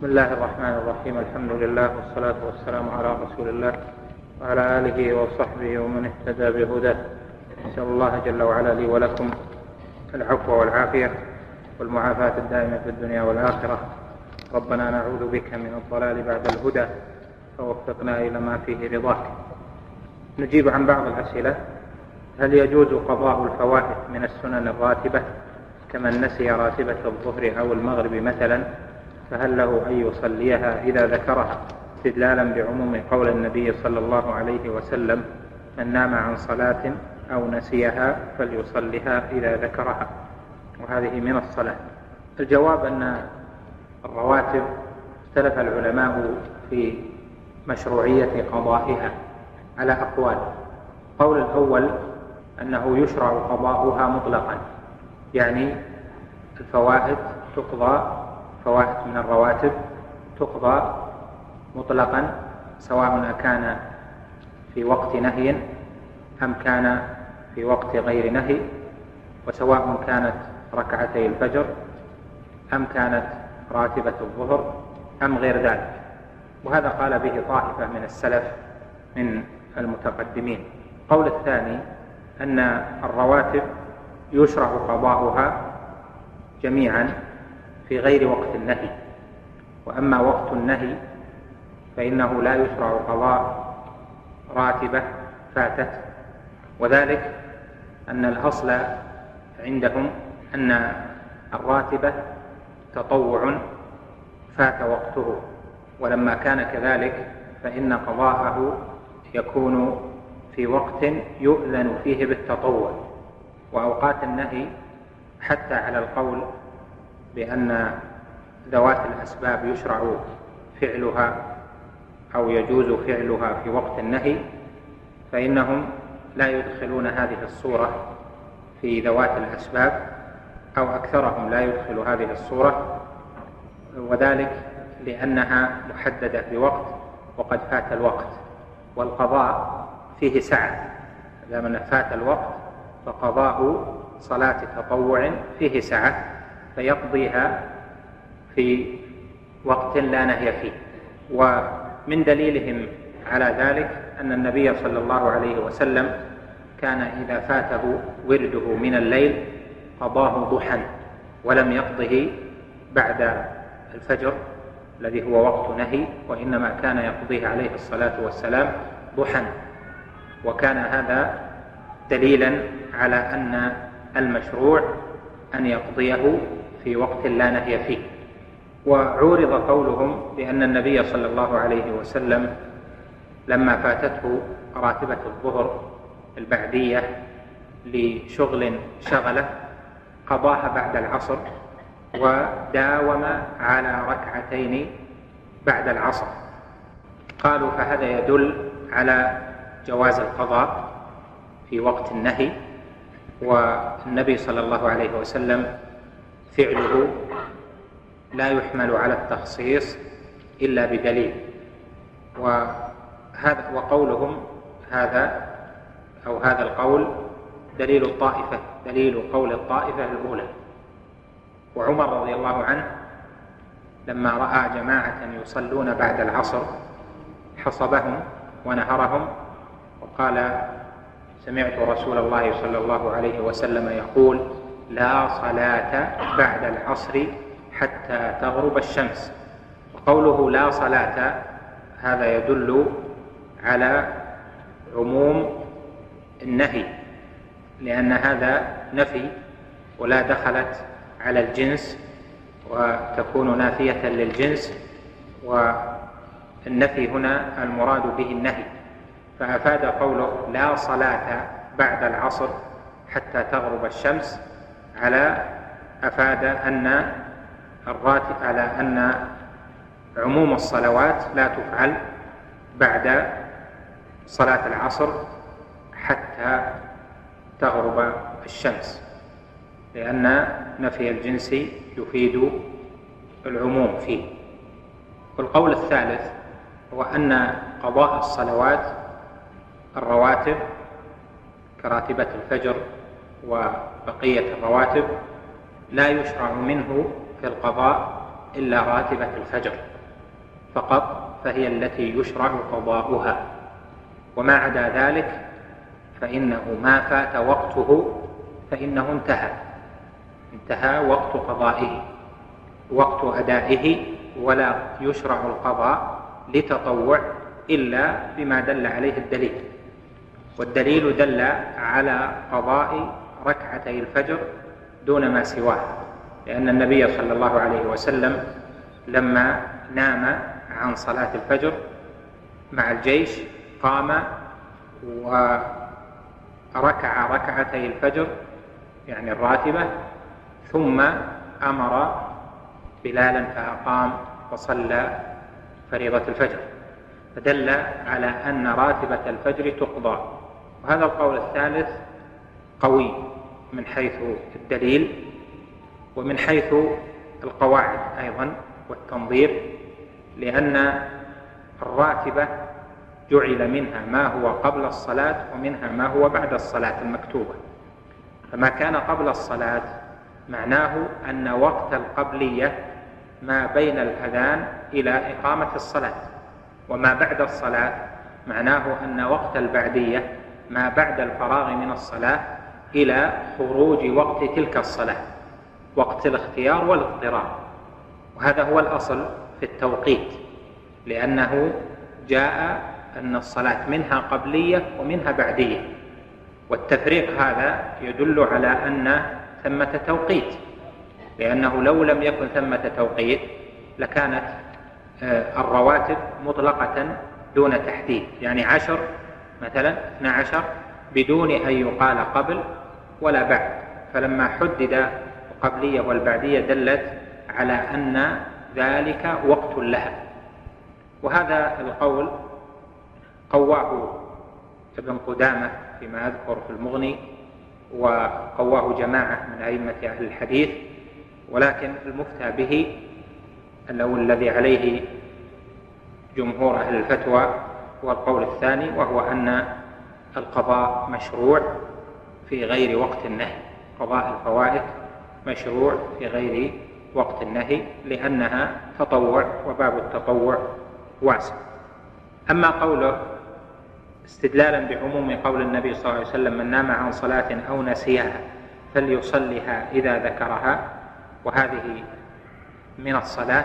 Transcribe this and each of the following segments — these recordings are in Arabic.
بسم الله الرحمن الرحيم. الحمد لله والصلاة والسلام على رسول الله وعلى آله وصحبه ومن اهتدى بهداه. نسأل الله جل وعلا لي ولكم العفو والعافية والمعافاة الدائمة في الدنيا والآخرة. ربنا نعوذ بك من الضلال بعد الهدى فوفقنا إلى ما فيه رضاك. نجيب عن بعض الأسئلة. هل يجوز قضاء الفوائت من السنن الراتبة كمن نسي راتبة الظهر أو المغرب مثلا، فهل له أن يصليها إذا ذكرها استدلالا بعموم قول النبي صلى الله عليه وسلم: من نام عن صلاة أو نسيها فليصلها إذا ذكرها، وهذه من الصلاة؟ الجواب أن الرواتب اختلف العلماء في مشروعية قضائها على أقوال. القول الأول أنه يشرع قضاؤها مطلقا، يعني الفوائد تقضى، فوائد من الرواتب تقضى مطلقا، سواء كان في وقت نهي أم كان في وقت غير نهي، وسواء كانت ركعتي الفجر أم كانت راتبة الظهر أم غير ذلك. وهذا قال به طائفة من السلف من المتقدمين. القول الثاني أن الرواتب يشرع قضاؤها جميعا في غير وقت النهي، وأما وقت النهي فإنه لا يشرع قضاء راتبة فاتت، وذلك أن الأصل عندهم أن الراتبة تطوع فات وقته، ولما كان كذلك فإن قضاءه يكون في وقت يؤذن فيه بالتطوع. وأوقات النهي حتى على القول بأن ذوات الأسباب يشرع فعلها أو يجوز فعلها في وقت النهي، فإنهم لا يدخلون هذه الصورة في ذوات الأسباب، أو أكثرهم لا يدخل هذه الصورة، وذلك لأنها محددة بوقت وقد فات الوقت، والقضاء فيه سعة. لما فات الوقت فقضاء صلاة تطوع فيه سعة، فيقضيها في وقت لا نهي فيه. ومن دليلهم على ذلك أن النبي صلى الله عليه وسلم كان إذا فاته ورده من الليل قضاه ضحى ولم يقضه بعد الفجر الذي هو وقت نهي، وإنما كان يقضيه عليه الصلاة والسلام ضحى. وكان هذا دليلا على أن المشروع أن يقضيه في وقت لا نهي فيه. وعورض قولهم بأن النبي صلى الله عليه وسلم لما فاتته راتبة الظهر البعدية لشغل شغله قضاها بعد العصر وداوم على ركعتين بعد العصر. قالوا فهذا يدل على جواز القضاء في وقت النهي، والنبي صلى الله عليه وسلم فعله لا يحمل على التخصيص إلا بدليل. وقولهم هذا أو هذا القول دليل قول الطائفة الأولى. وعمر رضي الله عنه لما رأى جماعة يصلون بعد العصر حصبهم ونهرهم وقال: سمعت رسول الله صلى الله عليه وسلم يقول: لا صلاة بعد العصر حتى تغرب الشمس. وقوله لا صلاة هذا يدل على عموم النهي، لأن هذا نفي ولا دخلت على الجنس وتكون نافية للجنس، والنفي هنا المراد به النهي، فأفاد قوله لا صلاة بعد العصر حتى تغرب الشمس أفاد أن على أن عموم الصلوات لا تفعل بعد صلاة العصر حتى تغرب الشمس، لأن نفي الجنس يفيد العموم فيه. والقول الثالث هو أن قضاء الصلوات الرواتب كراتبة الفجر وبقية الرواتب لا يشرع منه في القضاء إلا راتبة الفجر فقط، فهي التي يشرع قضاؤها، وما عدا ذلك فإنه ما فات وقته فإنه انتهى وقت قضائه، وقت أدائه، ولا يشرع القضاء لتطوع إلا بما دل عليه الدليل، والدليل دل على قضاء ركعتي الفجر دون ما سواه، لأن النبي صلى الله عليه وسلم لما نام عن صلاة الفجر مع الجيش قام وركع ركعتي الفجر يعني الراتبة، ثم أمر بلالا فأقام وصلى فريضة الفجر، فدل على أن راتبة الفجر تقضى. وهذا القول الثالث قوي من حيث الدليل ومن حيث القواعد أيضا والتنظير، لأن الراتبة جعل منها ما هو قبل الصلاة ومنها ما هو بعد الصلاة المكتوبة، فما كان قبل الصلاة معناه أن وقت القبلية ما بين الأذان إلى إقامة الصلاة، وما بعد الصلاة معناه أن وقت البعدية ما بعد الفراغ من الصلاة إلى خروج وقت تلك الصلاة، وقت الاختيار والاضطرار. وهذا هو الأصل في التوقيت، لأنه جاء أن الصلاة منها قبلية ومنها بعدية، والتفريق هذا يدل على أن ثمة توقيت، لأنه لو لم يكن ثمة توقيت لكانت الرواتب مطلقة دون تحديد، يعني 10 مثلا 12 بدون أن يقال قبل ولا بعد، فلما حدد القبلية والبعدية دلت على أن ذلك وقت لها. وهذا القول قواه ابن قدامة فيما أذكر في المغني، وقواه جماعة من أئمة أهل الحديث، ولكن المفتى به الذي عليه جمهور أهل الفتوى هو القول الثاني، وهو أن القضاء مشروع في غير وقت النهي، قضاء الفوائد مشروع في غير وقت النهي لأنها تطوع، وباب التطوع واسع. أما قوله استدلالا بعموم قول النبي صلى الله عليه وسلم من نام عن صلاة أو نسيها فليصلها إذا ذكرها، وهذه من الصلاة،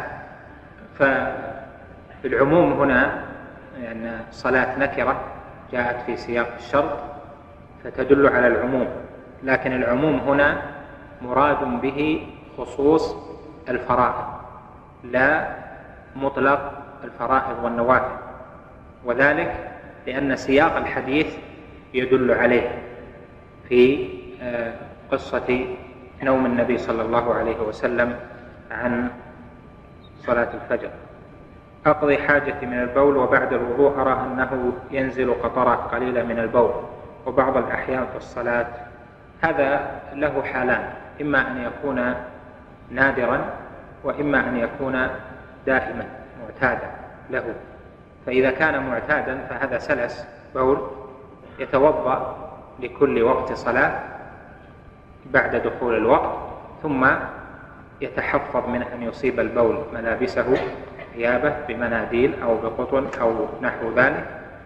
فالعموم هنا يعني صلاة نكرة جاءت في سياق الشرط فتدل على العموم، لكن العموم هنا مراد به خصوص الفرائض لا مطلق الفرائض والنوافل، وذلك لأن سياق الحديث يدل عليه في قصة نوم النبي صلى الله عليه وسلم عن صلاة الفجر. أقضي حاجتي من البول وبعد الوضوء أرى أنه ينزل قطرات قليلة من البول وبعض الأحيان في الصلاة. هذا له حالان، إما أن يكون نادرا وإما أن يكون دائما معتادا له. فإذا كان معتادا فهذا سلس بول يتوضأ لكل وقت صلاة بعد دخول الوقت، ثم يتحفظ من أن يصيب البول ملابسه ثيابه بمناديل أو بقطن أو نحو ذلك،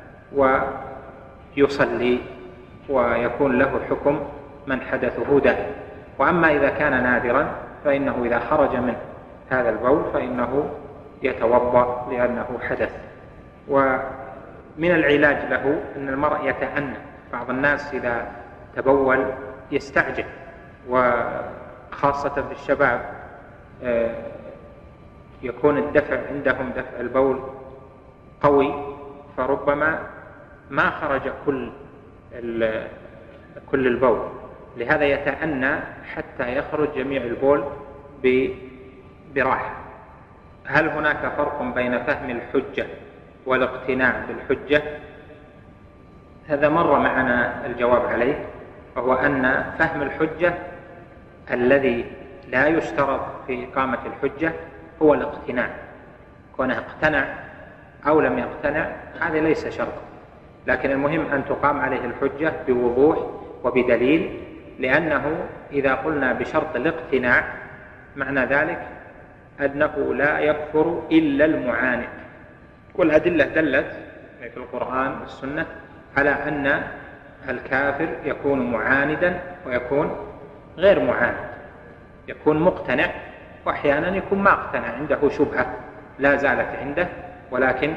ويصلي ويكون له حكم من حدثه دائم. وأما إذا كان نادرا فإنه إذا خرج من هذا البول فإنه يتوضأ لأنه حدث. ومن العلاج له أن المرء يتأنى، بعض الناس إذا تبول يستعجل، وخاصة في الشباب يكون الدفع عندهم دفع البول قوي، فربما ما خرج كل البول، لهذا يتأنى حتى يخرج جميع البول براحة. هل هناك فرق بين فهم الحجة والاقتناع بالحجة؟ هذا مر معنا الجواب عليه، وهو أن فهم الحجة الذي لا يشترط في إقامة الحجة هو الاقتناع، كونه اقتنع أو لم يقتنع هذا ليس شرطا، لكن المهم أن تقام عليه الحجة بوضوح وبدليل، لأنه إذا قلنا بشرط الاقتناع معنى ذلك أنه لا يكفر إلا المعاند. والأدلة دلت في القرآن والسنة على أن الكافر يكون معاندا ويكون غير معاند، يكون مقتنع وأحيانا يكون ما اقتنع، عنده شبهة لا زالت عنده ولكن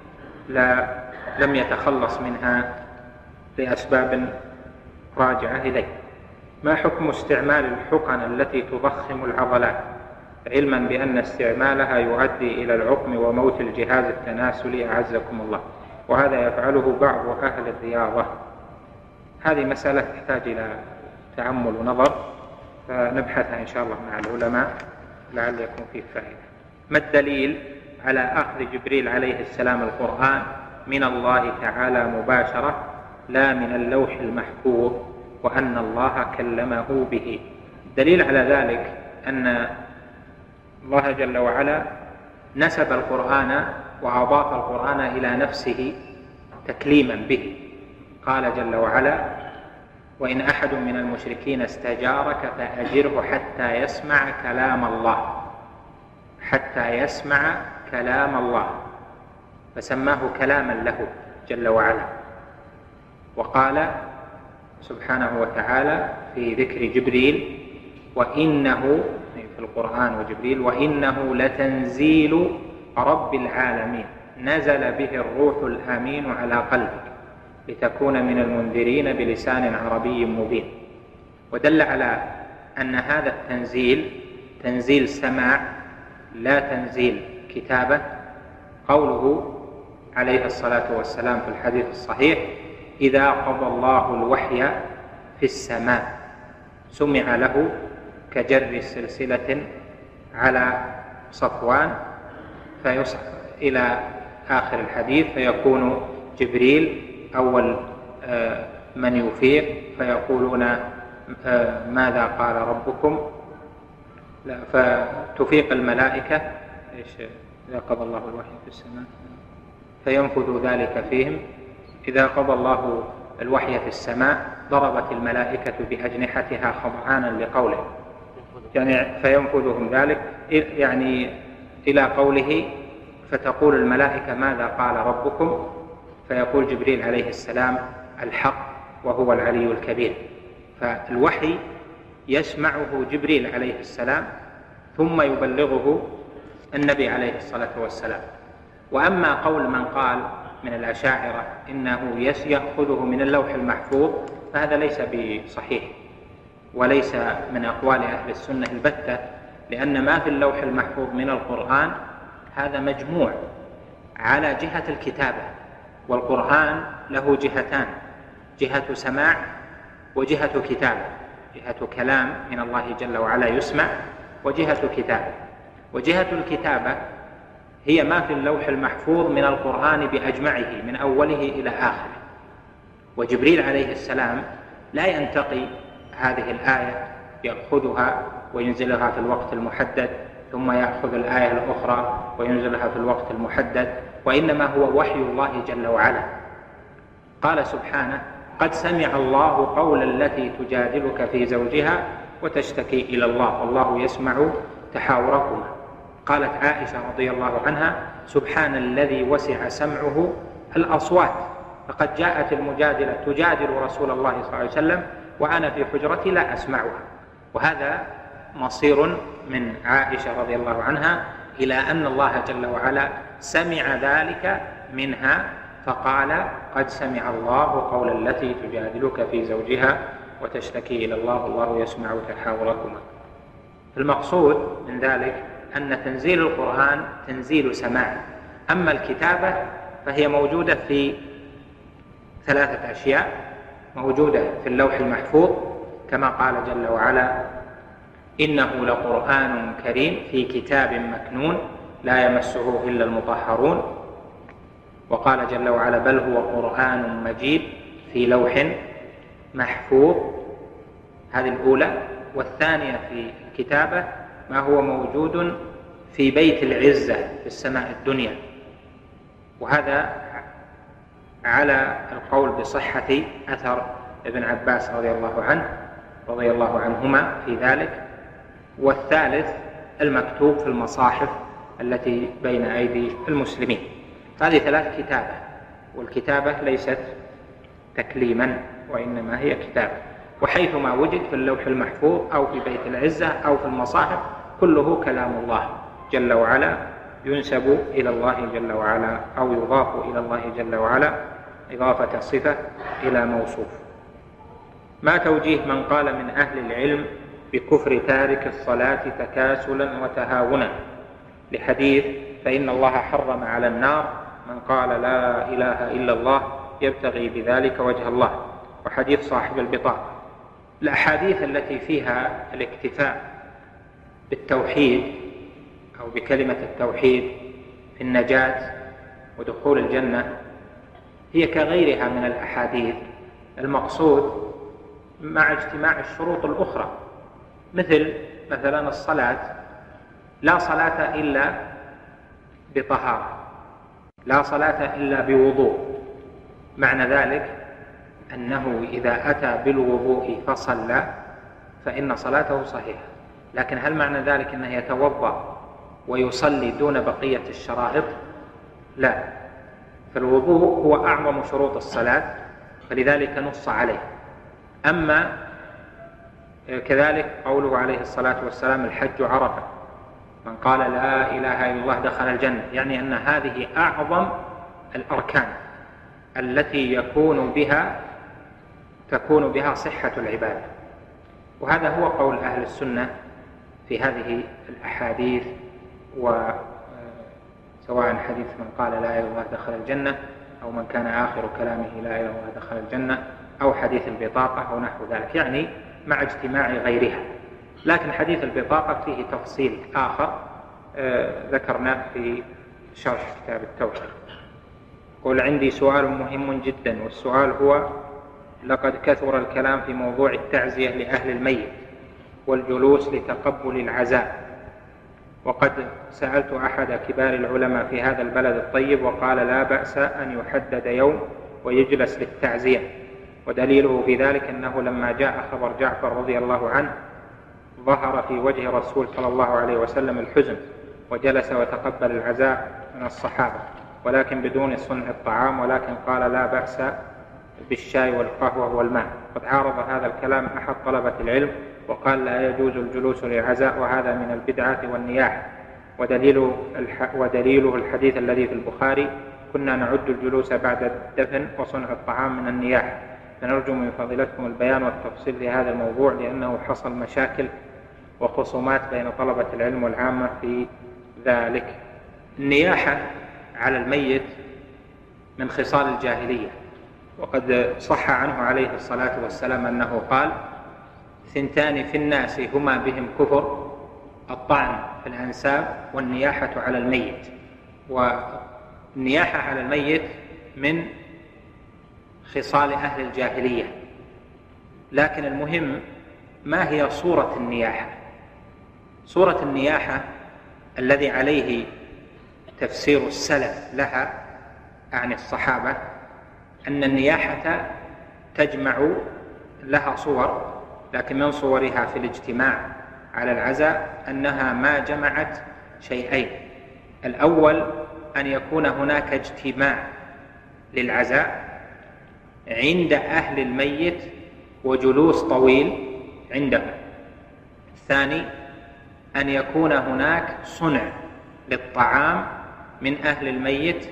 لم يتخلص منها لأسباب راجعة إليه. ما حكم استعمال الحقن التي تضخم العضلات، علما بأن استعمالها يؤدي إلى العقم وموت الجهاز التناسلي أعزكم الله، وهذا يفعله بعض أهل الرياضة؟ هذه مسألة تحتاج إلى تأمل ونظر، فنبحثها إن شاء الله مع العلماء لعل يكون فيه فائدة. ما الدليل على أخذ جبريل عليه السلام القرآن من الله تعالى مباشرة لا من اللوح المحفوظ، وأن الله كلمه به؟ الدليل على ذلك أن الله جل وعلا نسب القرآن وأضاف القرآن إلى نفسه تكليما به. قال جل وعلا: وإن أحد من المشركين استجارك فأجره حتى يسمع كلام الله، حتى يسمع كلام الله، فسماه كلاما له جل وعلا. وقال سبحانه وتعالى في ذكر جبريل: وإنه في القرآن وجبريل: وإنه لتنزيل رب العالمين نزل به الروح الأمين على قلبك لتكون من المنذرين بلسان عربي مبين. ودل على أن هذا التنزيل تنزيل سماع لا تنزيل كتابة قوله عليه الصلاة والسلام في الحديث الصحيح: إذا قضى الله الوحي في السماء سمع له كجر سلسلة على صفوان، فيصعد إلى آخر الحديث، فيكون جبريل أول من يفيق فيقولون: ماذا قال ربكم؟ فتفيق الملائكة: إذا قضى الله الوحي في السماء، فينفذ ذلك فيهم. إذا قضى الله الوحي في السماء ضربت الملائكة بأجنحتها خضعانا لقوله، يعني فينفذهم ذلك، يعني إلى قوله: فتقول الملائكة ماذا قال ربكم؟ فيقول جبريل عليه السلام: الحق وهو العلي الكبير. فالوحي يسمعه جبريل عليه السلام ثم يبلغه النبي عليه الصلاة والسلام. وأما قول من قال من الأشاعرة إنه يأخذه من اللوح المحفوظ فهذا ليس بصحيح وليس من أقوال أهل السنة البتة، لأن ما في اللوح المحفوظ من القرآن هذا مجموع على جهة الكتابة، والقرآن له جهتان: جهة سماع وجهة كتابة، جهة كلام من الله جل وعلا يسمع، وجهة كتابة. وجهة الكتابة هي ما في اللوح المحفوظ من القرآن بأجمعه من أوله إلى آخره. وجبريل عليه السلام لا ينتقي هذه الآية يأخذها وينزلها في الوقت المحدد ثم يأخذ الآية الأخرى وينزلها في الوقت المحدد، وإنما هو وحي الله جل وعلا. قال سبحانه: قد سمع الله قول التي تجادلك في زوجها وتشتكي إلى الله والله يسمع تحاوركما. قالت عائشة رضي الله عنها: سبحان الذي وسع سمعه الأصوات، فقد جاءت المجادلة تجادل رسول الله صلى الله عليه وسلم وأنا في حجرتي لا أسمعها. وهذا مصير من عائشة رضي الله عنها إلى أن الله جل وعلا سمع ذلك منها فقال: قد سمع الله قول التي تجادلك في زوجها وتشتكي إلى الله والله يسمع تحاوركما. المقصود من ذلك أن تنزيل القرآن تنزيل سماع. أما الكتابة فهي موجودة في 3 أشياء: موجودة في اللوح المحفوظ كما قال جل وعلا: إنه لقرآن كريم في كتاب مكنون لا يمسه إلا المطهرون. وقال جل وعلا: بل هو قرآن مجيد في لوح محفوظ. هذه الأولى. والثانية في الكتابة ما هو موجود في بيت العزة في السماء الدنيا، وهذا على القول بصحة أثر ابن عباس رضي الله عنهما في ذلك. والثالث المكتوب في المصاحف التي بين أيدي المسلمين. هذه 3 كتابة، والكتابة ليست تكليما وإنما هي كتابة، وحيثما وجد في اللوح المحفوظ أو في بيت العزة أو في المصاحف كله كلام الله جل وعلا، ينسب إلى الله جل وعلا أو يضاف إلى الله جل وعلا إضافة صفة إلى موصوف. ما توجيه من قال من أهل العلم بكفر تارك الصلاة تكاسلا وتهاونا، لحديث فإن الله حرم على النار من قال لا إله إلا الله يبتغي بذلك وجه الله، وحديث صاحب البطاقة. الأحاديث التي فيها الاكتفاء بالتوحيد أو بكلمة التوحيد في النجاة ودخول الجنة هي كغيرها من الأحاديث المقصود مع اجتماع الشروط الأخرى، مثلا الصلاة، لا صلاة إلا بطهارة، لا صلاة إلا بوضوء. معنى ذلك أنه إذا أتى بالوضوء فصلى فإن صلاته صحيحة، لكن هل معنى ذلك أنه يتوضأ ويصلي دون بقية الشرائط؟ لا، فالوضوء هو أعظم شروط الصلاة، فلذلك نص عليه. أما كذلك قوله عليه الصلاة والسلام الحج عرفة، من قال لا إله إلا الله دخل الجنة، يعني أن هذه أعظم الأركان التي تكون بها صحة العبادة. وهذا هو قول أهل السنة في هذه الأحاديث، وسواء حديث من قال لا إله إلا الله دخل الجنة، أو من كان آخر كلامه لا إله إلا الله دخل الجنة، أو حديث البطاقة أو نحو ذلك، يعني مع اجتماع غيرها. لكن حديث البطاقة فيه تفصيل آخر ذكرناه في شرح كتاب التوحيد. قل عندي سؤال مهم جدا، والسؤال هو: لقد كثر الكلام في موضوع التعزية لأهل الميت والجلوس لتقبل العزاء، وقد سألت أحد كبار العلماء في هذا البلد الطيب وقال لا بأس أن يحدد يوم ويجلس للتعزية، ودليله في ذلك أنه لما جاء خبر جعفر رضي الله عنه ظهر في وجه الرسول صلى الله عليه وسلم الحزن، وجلس وتقبل العزاء من الصحابة، ولكن بدون صنع الطعام، ولكن قال لا بأس بالشاي والقهوة والماء. قد عارض هذا الكلام أحد طلبة العلم وقال لا يجوز الجلوس للعزاء، وهذا من البدعة والنياحة، ودليله الحديث الذي في البخاري: كنا نعد الجلوس بعد الدفن وصنع الطعام من النياحة. فنرجو من فضيلتكم البيان والتفصيل لهذا الموضوع، لأنه حصل مشاكل وخصومات بين طلبة العلم والعامة في ذلك. النياحة على الميت من خصال الجاهلية، وقد صح عنه عليه الصلاة والسلام أنه قال: 2 في الناس هما بهم كفر، الطعن في الأنساب والنياحة على الميت. والنياحة على الميت من خصال أهل الجاهلية، لكن المهم ما هي صورة النياحة؟ صورة النياحة الذي عليه تفسير السلف لها عن الصحابة أن النياحة تجمع لها صور، لكن من صورها في الاجتماع على العزاء أنها ما جمعت شيئين: الأول أن يكون هناك اجتماع للعزاء عند أهل الميت وجلوس طويل عندهم. الثاني أن يكون هناك صنع للطعام من أهل الميت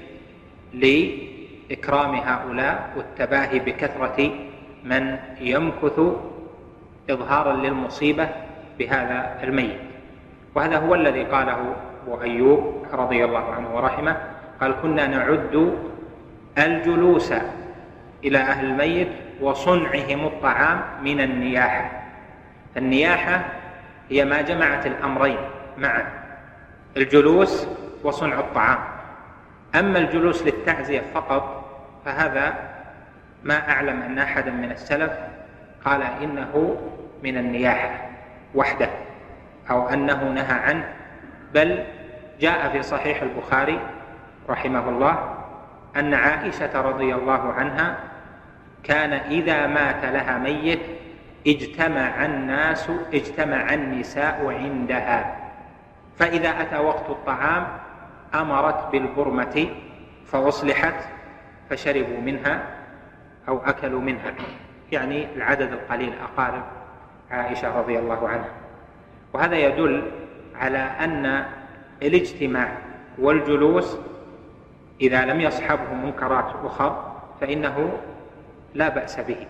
لإكرام هؤلاء والتباهي بكثرة من يمكث إظهارا للمصيبة بهذا الميت. وهذا هو الذي قاله أبو أيوب رضي الله عنه ورحمه، قال: كنا نعد الجلوس إلى أهل الميت وصنعهم الطعام من النياحة. فالنياحة هي ما جمعت الأمرين معا، الجلوس وصنع الطعام. أما الجلوس للتعزية فقط فهذا ما أعلم أن أحدا من السلف قال إنه من النياحة وحده أو أنه نهى عنه، بل جاء في صحيح البخاري رحمه الله أن عائشة رضي الله عنها كان إذا مات لها ميت اجتمع النساء عندها، فإذا أتى وقت الطعام أمرت بالبرمة فأصلحت فشربوا منها أو أكلوا منها، يعني العدد القليل أقارب عائشة رضي الله عنها. وهذا يدل على أن الاجتماع والجلوس إذا لم يصحبه منكرات أخرى فإنه لا بأس به.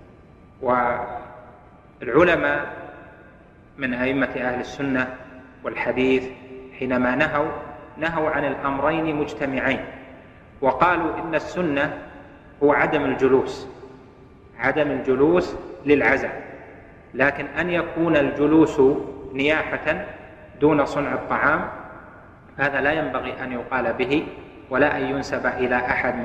والعلماء من أئمة أهل السنة والحديث حينما نهوا عن الأمرين مجتمعين، وقالوا إن السنة هو عدم الجلوس للعزاء، لكن أن يكون الجلوس نياحة دون صنع الطعام هذا لا ينبغي أن يقال به ولا أن ينسب إلى أحد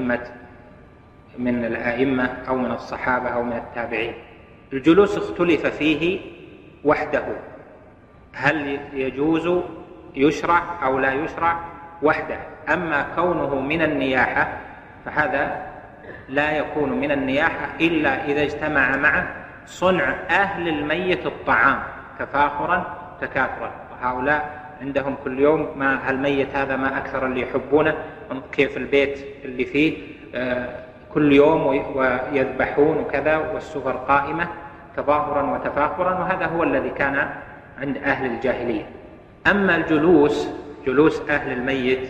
من الأئمة أو من الصحابة أو من التابعين. الجلوس اختلف فيه وحده، هل يجوز يشرع أو لا يشرع وحده. أما كونه من النياحة فهذا لا يكون من النياحة إلا إذا اجتمع معه صنع أهل الميت الطعام تفاخرا تكاثرا. هؤلاء عندهم كل يوم ما الميت هذا ما أكثر اللي يحبونه، كيف البيت اللي فيه كل يوم ويذبحون وكذا، والسفر قائمة تظاهرا وتفاخرا، وهذا هو الذي كان عند أهل الجاهلية. أما جلوس أهل الميت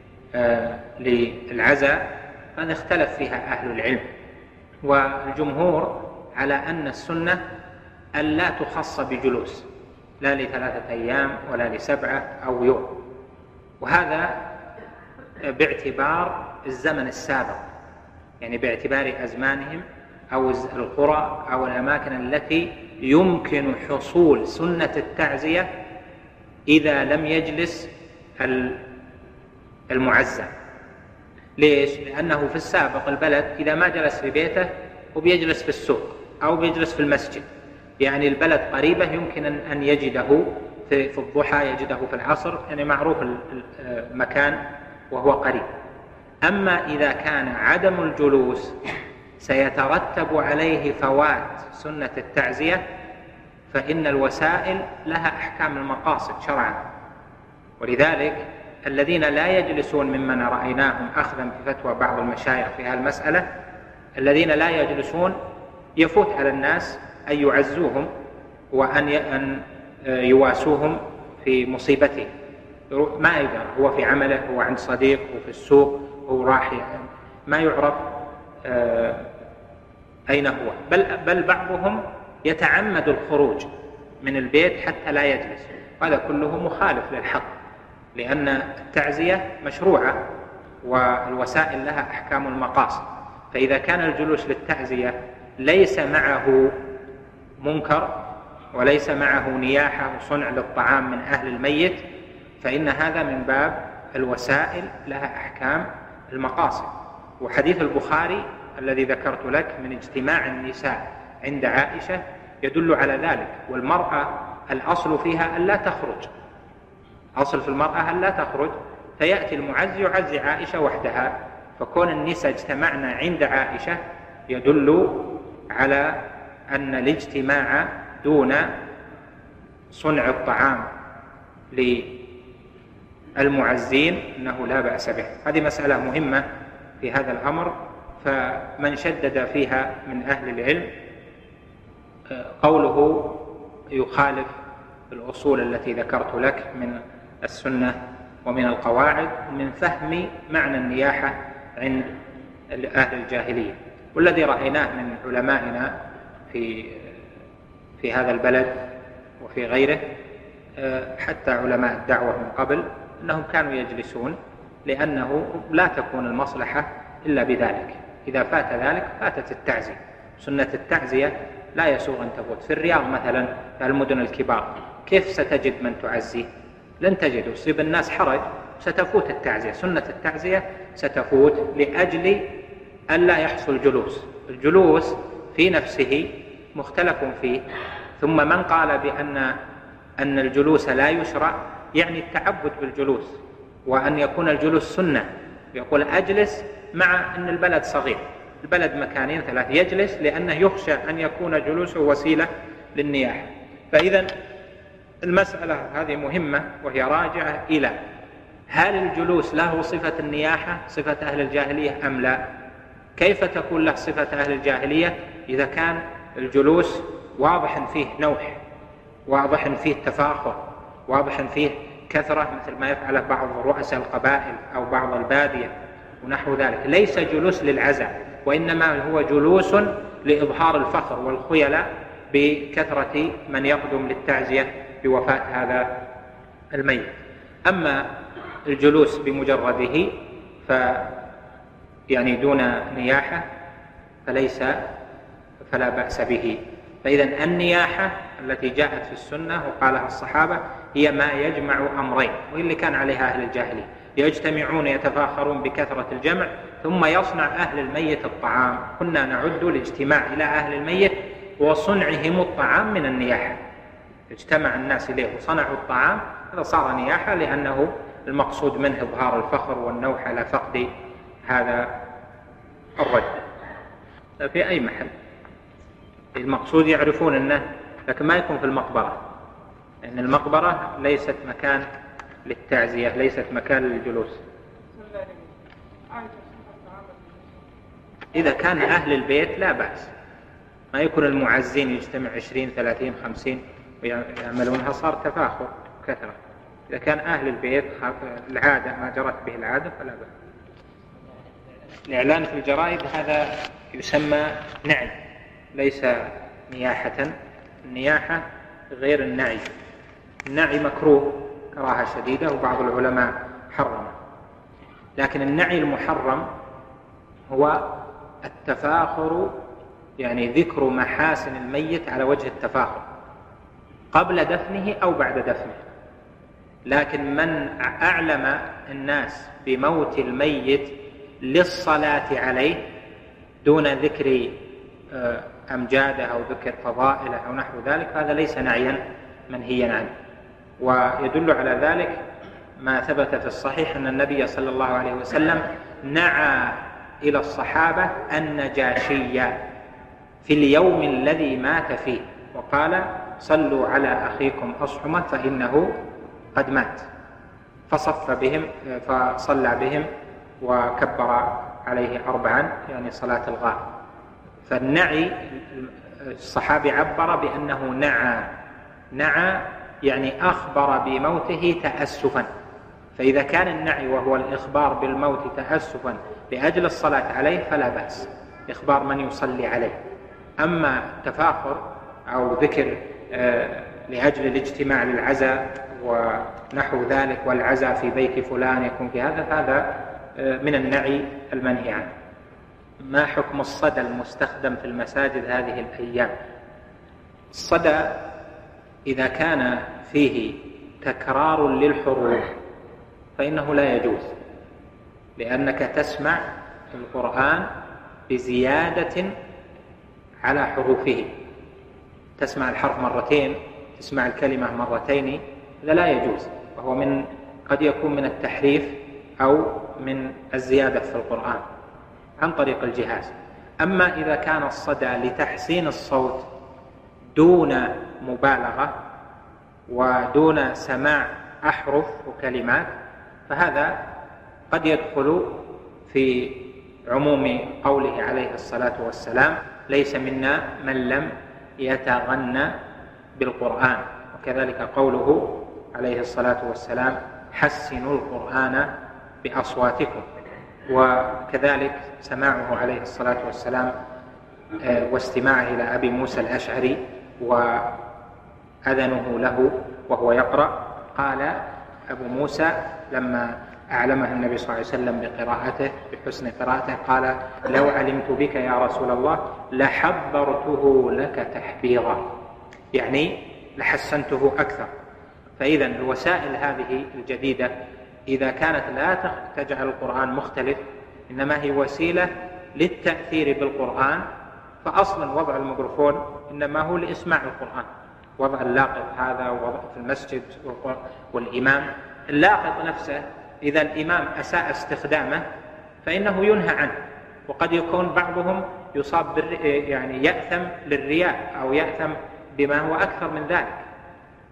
للعزاء فقد اختلف فيها أهل العلم، والجمهور على أن السنة ألا تخص بجلوس لا ل3 أيام ولا ل7 أو يوم، وهذا باعتبار الزمن السابق، يعني باعتبار أزمانهم أو القرى أو الأماكن التي يمكن حصول سنة التعزية إذا لم يجلس المعزى. ليش؟ لأنه في السابق البلد إذا ما جلس في بيته وبيجلس في السوق أو بيجلس في المسجد، يعني البلد قريبة يمكن أن يجده في الضحى، يجده في العصر، يعني معروف المكان وهو قريب. أما إذا كان عدم الجلوس سيترتب عليه فوات سنة التعزية فإن الوسائل لها أحكام المقاصد شرعا، ولذلك الذين لا يجلسون ممن رأيناهم أخذا بفتوى بعض المشايخ في هالمسألة، الذين لا يجلسون يفوت على الناس أن يعزوهم وأن يواسوهم في مصيبته، ما يقدر، هو في عمله، هو عند صديق، هو في السوق، هو راح، ما يعرف أين هو، بل بعضهم يتعمد الخروج من البيت حتى لا يجلس، وهذا كله مخالف للحق، لأن التعزية مشروعة والوسائل لها أحكام المقاصد. فإذا كان الجلوس للتعزية ليس معه منكر وليس معه نياحة وصنع للطعام من أهل الميت فإن هذا من باب الوسائل لها أحكام المقاصد. وحديث البخاري الذي ذكرت لك من اجتماع النساء عند عائشة يدل على ذلك. والمرأة الأصل فيها ألا تخرج، أصل في المرأة ألا تخرج، فيأتي المعزي يعزي عائشة وحدها، فكون النساء اجتمعنا عند عائشة يدل على أن الاجتماع دون صنع الطعام للمعزين أنه لا بأس به. هذه مسألة مهمة في هذا الأمر، فمن شدد فيها من أهل العلم قوله يخالف الأصول التي ذكرت لك من السنة ومن القواعد ومن فهم معنى النياحة عند أهل الجاهلية. والذي رأيناه من علمائنا في هذا البلد وفي غيره حتى علماء الدعوة من قبل أنهم كانوا يجلسون، لأنه لا تكون المصلحة إلا بذلك، إذا فات ذلك فاتت التعزية. سنة التعزية لا يسوغ أن تفوت. في الرياض مثلا في المدن الكبار كيف ستجد من تعزي؟ لن تجد، يصيب الناس حرج، ستفوت التعزية. سنة التعزية ستفوت لأجل ألا يحصل جلوس. الجلوس في نفسه مختلف فيه، ثم من قال بأن الجلوس لا يشرع يعني التعبد بالجلوس، وأن يكون الجلوس سنة، يقول أجلس مع أن البلد صغير، البلد مكانين 3، يجلس لأنه يخشى أن يكون جلوسه وسيلة للنياحة. فإذا المسألة هذه مهمة، وهي راجعة إلى هل الجلوس له صفة النياحة صفة أهل الجاهلية أم لا؟ كيف تكون له صفة أهل الجاهلية إذا كان الجلوس واضح فيه نوح، واضح فيه تفاخر، واضح فيه كثرة، مثل ما يفعله بعض رؤساء القبائل أو بعض البادية ونحو ذلك. ليس جلوس للعزاء، وإنما هو جلوس لإظهار الفخر والخيلاء بكثرة من يقدم للتعزية بوفاة هذا الميت. أما الجلوس بمجرده يعني دون نياحة فلا بأس به. فإذا النياحة التي جاءت في السنة وقالها الصحابة هي ما يجمع أمرين، واللي كان عليها أهل الجاهلية، يجتمعون يتفاخرون بكثرة الجمع، ثم يصنع أهل الميت الطعام. كنا نعد الاجتماع إلى أهل الميت وصنعهم الطعام من النياحة. اجتمع الناس إليه وصنعوا الطعام، هذا صار نياحة، لأنه المقصود منه إظهار الفخر والنوح على فقد هذا الرجل. في أي محل المقصود يعرفون أنه، لكن ما يكون في المقبرة، لأن المقبرة ليست مكان للتعزية، ليست مكان للجلوس. إذا كان أهل البيت لا بأس، ما يكون المعزين يجتمع 20 30 50 ويعملونها، صار تفاخر كثرة. إذا كان أهل البيت العادة ما جرت به العادة فلا بأس. الإعلان في الجرائد هذا يسمى نعي، ليس نياحة. النياحة غير النعي. النعي مكروه كراهة شديدة، وبعض العلماء حرمه. لكن النعي المحرم هو التفاخر، يعني ذكر محاسن الميت على وجه التفاخر قبل دفنه أو بعد دفنه. لكن من أعلم الناس بموت الميت للصلاة عليه دون ذكر أمجاده أو ذكر فضائله أو نحو ذلك، هذا ليس نعيا منهيا عنه. ويدل على ذلك ما ثبت في الصحيح أن النبي صلى الله عليه وسلم نعى إلى الصحابة النجاشي في اليوم الذي مات فيه، وقال: صلوا على أخيكم أصحمة فإنه قد مات. فصف بهم، فصلى بهم وكبر عليه 4، يعني صلاة الغائب. فالنعي الصحابي عبر بأنه نعى يعني أخبر بموته تأسفا. فإذا كان النعي وهو الإخبار بالموت تأسفا لأجل الصلاة عليه فلا بأس، إخبار من يصلي عليه. أما التفاخر أو ذكر لأجل الاجتماع للعزاء ونحو ذلك، والعزاء في بيت فلان يكون في هذا من النعي المنهي عنه. ما حكم الصدى المستخدم في المساجد هذه الأيام؟ الصدى إذا كان فيه تكرار للحروف فإنه لا يجوز، لأنك تسمع القرآن بزيادة على حروفه. تسمع الحرف مرتين، تسمع الكلمة مرتين، هذا لا يجوز، وهو قد يكون من التحريف أو من الزيادة في القرآن عن طريق الجهاز. أما إذا كان الصدى لتحسين الصوت دون مبالغة ودون سماع أحرف وكلمات، فهذا قد يدخل في عموم قوله عليه الصلاة والسلام: ليس منا من لم يتغنى بالقرآن. وكذلك قوله عليه الصلاة والسلام: حسنوا القرآن بأصواتكم. وكذلك سماعه عليه الصلاة والسلام واستماعه إلى أبي موسى الأشعري وأذنه له وهو يقرأ. قال أبو موسى لما أعلمه النبي صلى الله عليه وسلم بقراءته بحسن قراءته، قال: لو علمت بك يا رسول الله لحبرته لك تحبيرا، يعني لحسنته أكثر. فإذا الوسائل هذه الجديدة إذا كانت لا تجعل القرآن مختلف، إنما هي وسيلة للتأثير بالقرآن. فأصلا وضع الميكروفون إنما هو لإسماع القرآن، وضع اللاقط هذا وضع في المسجد والإمام. اللاقط نفسه إذا الإمام أساء استخدامه فإنه ينهى عنه، وقد يكون بعضهم يصاب يعني يأثم للرياء أو يأثم بما هو أكثر من ذلك.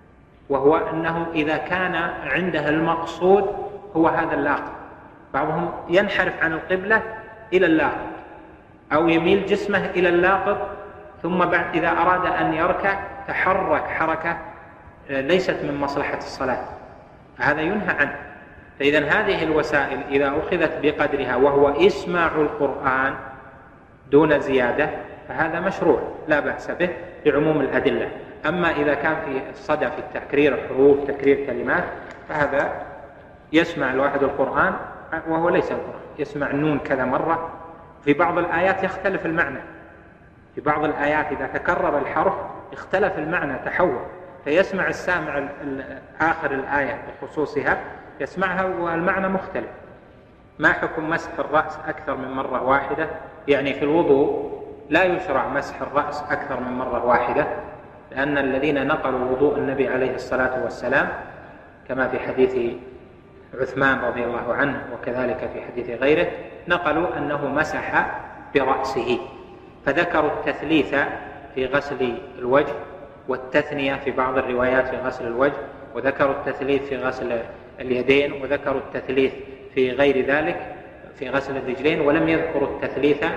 وهو أنه إذا كان عنده المقصود هو هذا اللاقط، بعضهم ينحرف عن القبلة إلى اللاقط أو يميل جسمه إلى اللاقط، ثم بعد إذا أراد أن يركع تحرك حركة ليست من مصلحة الصلاة، هذا ينهى عنه. فإذا هذه الوسائل إذا أخذت بقدرها وهو إسماع القرآن دون زيادة فهذا مشروع لا بأس به لعموم الأدلة. أما إذا كان في الصدى في التكرير حروف تكرير كلمات فهذا يسمع الواحد القرآن وهو ليس القرآن، يسمع النون كذا مرة. في بعض الآيات يختلف المعنى، في بعض الآيات إذا تكرر الحرف اختلف المعنى تحول، فيسمع السامع آخر الآية بخصوصها يسمعها والمعنى مختلف. ما حكم مسح الرأس أكثر من مرة واحدة؟ يعني في الوضوء لا يشرع مسح الرأس أكثر من مرة واحدة، لأن الذين نقلوا وضوء النبي عليه الصلاة والسلام كما في حديث عثمان رضي الله عنه وكذلك في حديث غيره نقلوا أنه مسح برأسه، فذكروا التثليث في غسل الوجه والتثنية في بعض الروايات في غسل الوجه، وذكروا التثليث في غسل اليدين، وذكروا التثليث في غير ذلك في غسل الرجلين، ولم يذكروا التثليث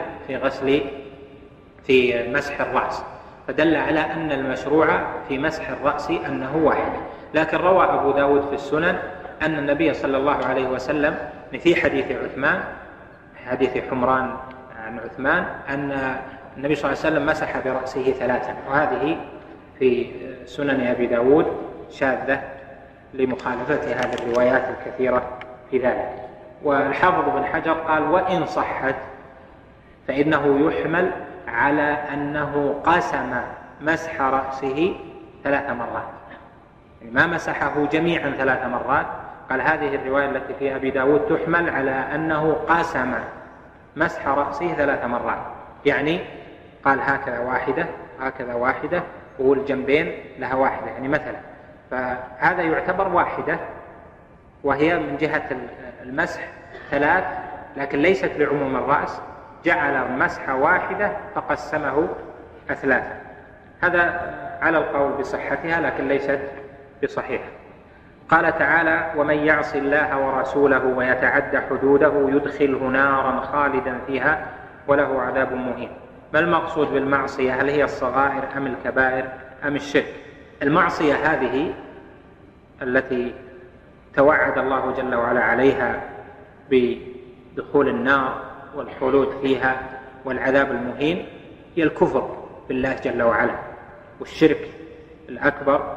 في مسح الرأس، فدل على أن المشروع في مسح الرأس أنه واحد. لكن روى أبو داود في السنن أن النبي صلى الله عليه وسلم في حديث عثمان حديث حمران عن عثمان أن النبي صلى الله عليه وسلم مسح برأسه 3، وهذه في سنن أبي داود شاذة لمخالفة هذه الروايات الكثيرة في ذلك. والحافظ بن حجر قال وإن صحت فإنه يحمل على أنه قسم مسح رأسه 3 مرات، يعني ما مسحه جميعا 3 مرات. قال هذه الرواية التي في أبي داود تحمل على أنه قسم مسح رأسه 3 مرات، يعني قال هكذا واحدة هكذا واحدة والجنبين لها واحدة، يعني مثلا فهذا يعتبر واحدة وهي من جهة المسح 3، لكن ليست لعموم الرأس، جعل المسح واحدة فقسمه 3. هذا على القول بصحتها لكن ليست بصحيحة. قال تعالى ومن يعص الله ورسوله ويتعد حدوده يدخله نارا خالدا فيها وله عذاب مهين. ما المقصود بالمعصية؟ هل هي الصغائر أم الكبائر أم الشرك؟ المعصية هذه التي توعد الله جل وعلا عليها بدخول النار والخلود فيها والعذاب المهين هي الكفر بالله جل وعلا والشرك الأكبر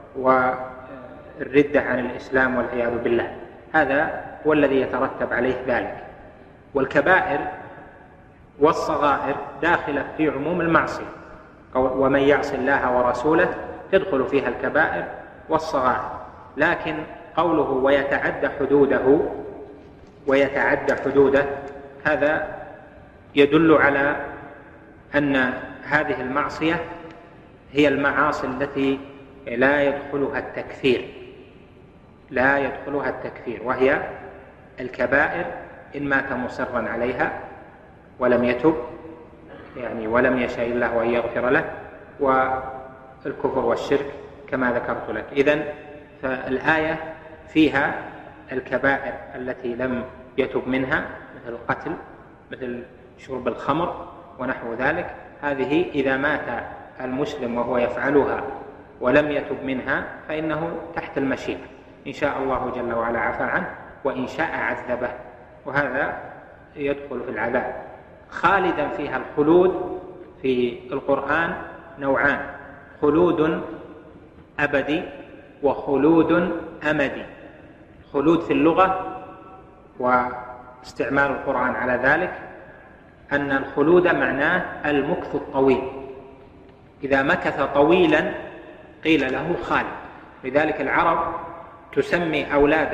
والردة عن الإسلام والعياذ بالله، هذا هو الذي يترتب عليه ذلك. والكبائر والصغائر داخلة في عموم المعصية، ومن يعص الله ورسوله تدخل فيها الكبائر والصغائر. لكن قوله ويتعدى حدوده هذا يدل على أن هذه المعصية هي المعاصي التي لا يدخلها التكفير، وهي الكبائر إن مات مصرا عليها ولم يتب، يعني ولم يشاء الله أن يغفر له، والكفر والشرك كما ذكرت لك. إذن فالآية فيها الكبائر التي لم يتب منها مثل القتل مثل شرب الخمر ونحو ذلك، هذه إذا مات المسلم وهو يفعلها ولم يتب منها فإنه تحت المشيئة، إن شاء الله جل وعلا عفى عنه وإن شاء عذبه، وهذا يدخل في العذاب. خالدا فيها الخلود في القرآن نوعان: خلود أبدي وخلود أمدي. خلود في اللغة واستعمال القرآن على ذلك أن الخلود معناه المكث الطويل، إذا مكث طويلا قيل له خالد. لذلك العرب تسمي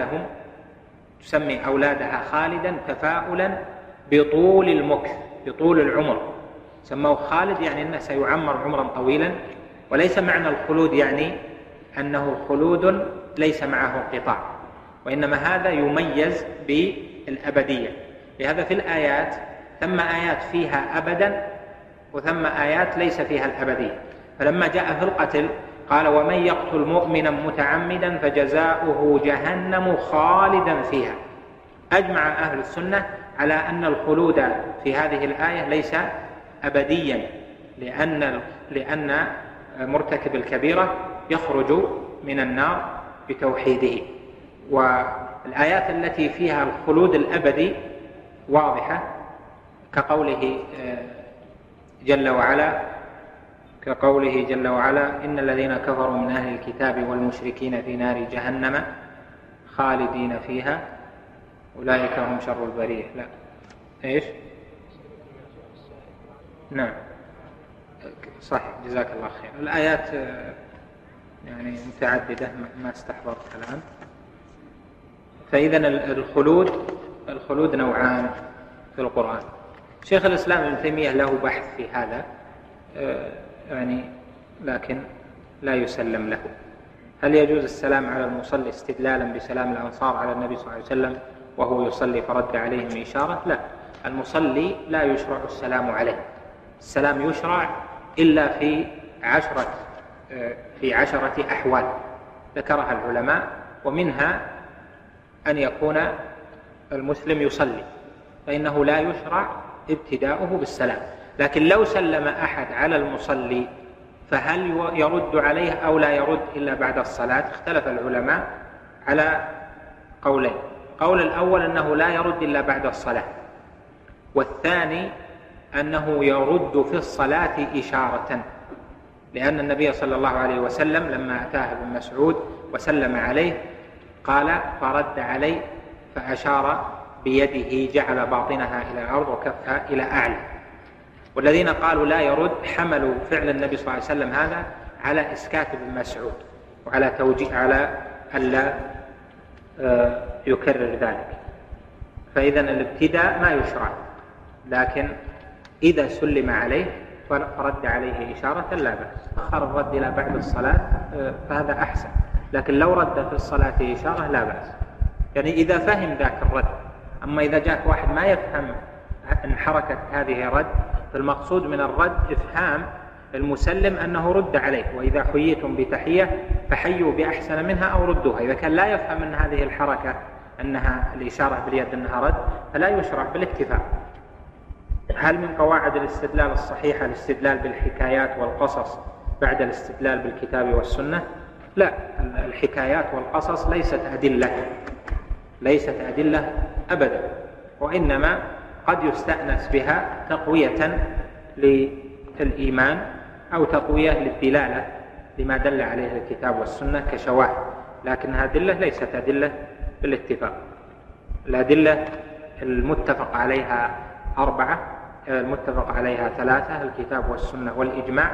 أولادها خالدا تفاؤلا بطول المكث، بطول العمر، سموه خالد يعني أنه سيعمر عمرا طويلا. وليس معنى الخلود يعني أنه خلود ليس معه انقطاع، وإنما هذا يميز بالأبدية. لهذا في الآيات ثم آيات فيها أبدا وثم آيات ليس فيها الأبدية. فلما جاء في القتل قال ومن يقتل مؤمنا متعمدا فجزاؤه جهنم خالدا فيها. أجمع أهل السنة على أن الخلود في هذه الآية ليس أبديا، لأن مرتكب الكبيرة يخرج من النار بتوحيده. والآيات التي فيها الخلود الأبدي واضحة، كقوله جل وعلا إن الذين كفروا من أهل الكتاب والمشركين في نار جهنم خالدين فيها أولئك هم شر البرية. لا إيش؟ نعم صح، جزاك الله خير. الآيات يعني متعددة ما استحضرت الآن. فإذا الخلود نوعان في القرآن. شيخ الإسلام ابن تيمية له بحث في هذا يعني، لكن لا يسلم له. هل يجوز السلام على المصلي استدلالا بسلام الأنصار على النبي صلى الله عليه وسلم وهو يصلي فرد عليهم إشارة؟ لا، المصلي لا يشرع السلام عليه. السلام يشرع إلا في 10 أحوال ذكرها العلماء، ومنها أن يكون المسلم يصلي فإنه لا يشرع ابتداؤه بالسلام. لكن لو سلم أحد على المصلي فهل يرد عليه أو لا يرد إلا بعد الصلاة؟ اختلف العلماء على قولين. قول الأول أنه لا يرد إلا بعد الصلاة، والثاني أنه يرد في الصلاة إشارة، لأن النبي صلى الله عليه وسلم لما أتاه ابن مسعود وسلم عليه قال فرد عليه فأشار بيده جعل باطنها إلى الأرض وكفها إلى أعلى. والذين قالوا لا يرد حملوا فعل النبي صلى الله عليه وسلم هذا على إسكات ابن مسعود وعلى توجيه على ألا يكرر ذلك. فإذا الابتداء ما يشرع، لكن إذا سلم عليه فرد عليه إشارة لا بأس. أخر الرد إلى بعد الصلاة فهذا أحسن، لكن لو رد في الصلاة إشارة لا بأس، يعني إذا فهم ذاك الرد. أما إذا جاء واحد ما يفهم أن حركة هذه رد، فالمقصود من الرد إفهام المسلم أنه رد عليه، وإذا حييتم بتحية فحيوا بأحسن منها أو ردوها. إذا كان لا يفهم أن هذه الحركة أنها الإشارة باليد أنها رد فلا يشرع بالاتفاق. هل من قواعد الاستدلال الصحيحة الاستدلال بالحكايات والقصص بعد الاستدلال بالكتاب والسنة؟ لا، الحكايات والقصص ليست أدلة أبدا، وإنما قد يستأنس بها تقوية للإيمان أو تقوية للدلالة لما دل عليه الكتاب والسنة كشواهد، لكنها أدلة ليست أدلة بالاتفاق. الأدلة المتفق عليها 4، المتفق عليها 3، الكتاب والسنة والإجماع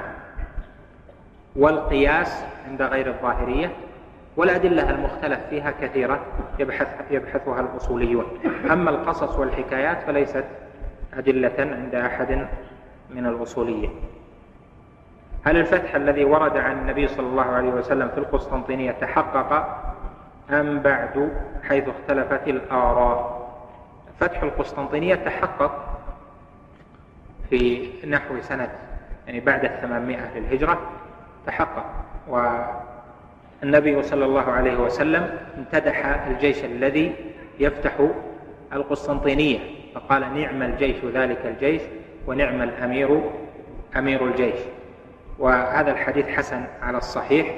والقياس عند غير الظاهرية، والأدلة المختلف فيها كثيرة يبحثها الأصوليون. أما القصص والحكايات فليست أدلة عند أحد من الأصوليين. هل الفتح الذي ورد عن النبي صلى الله عليه وسلم في القسطنطينية تحقق أم بعد حيث اختلفت الآراء؟ فتح القسطنطينية تحقق في نحو سنة يعني بعد 800 للهجرة تحقق، والنبي صلى الله عليه وسلم امتدح الجيش الذي يفتح القسطنطينية فقال نعم الجيش ذلك الجيش ونعم الأمير أمير الجيش. وهذا الحديث حسن على الصحيح،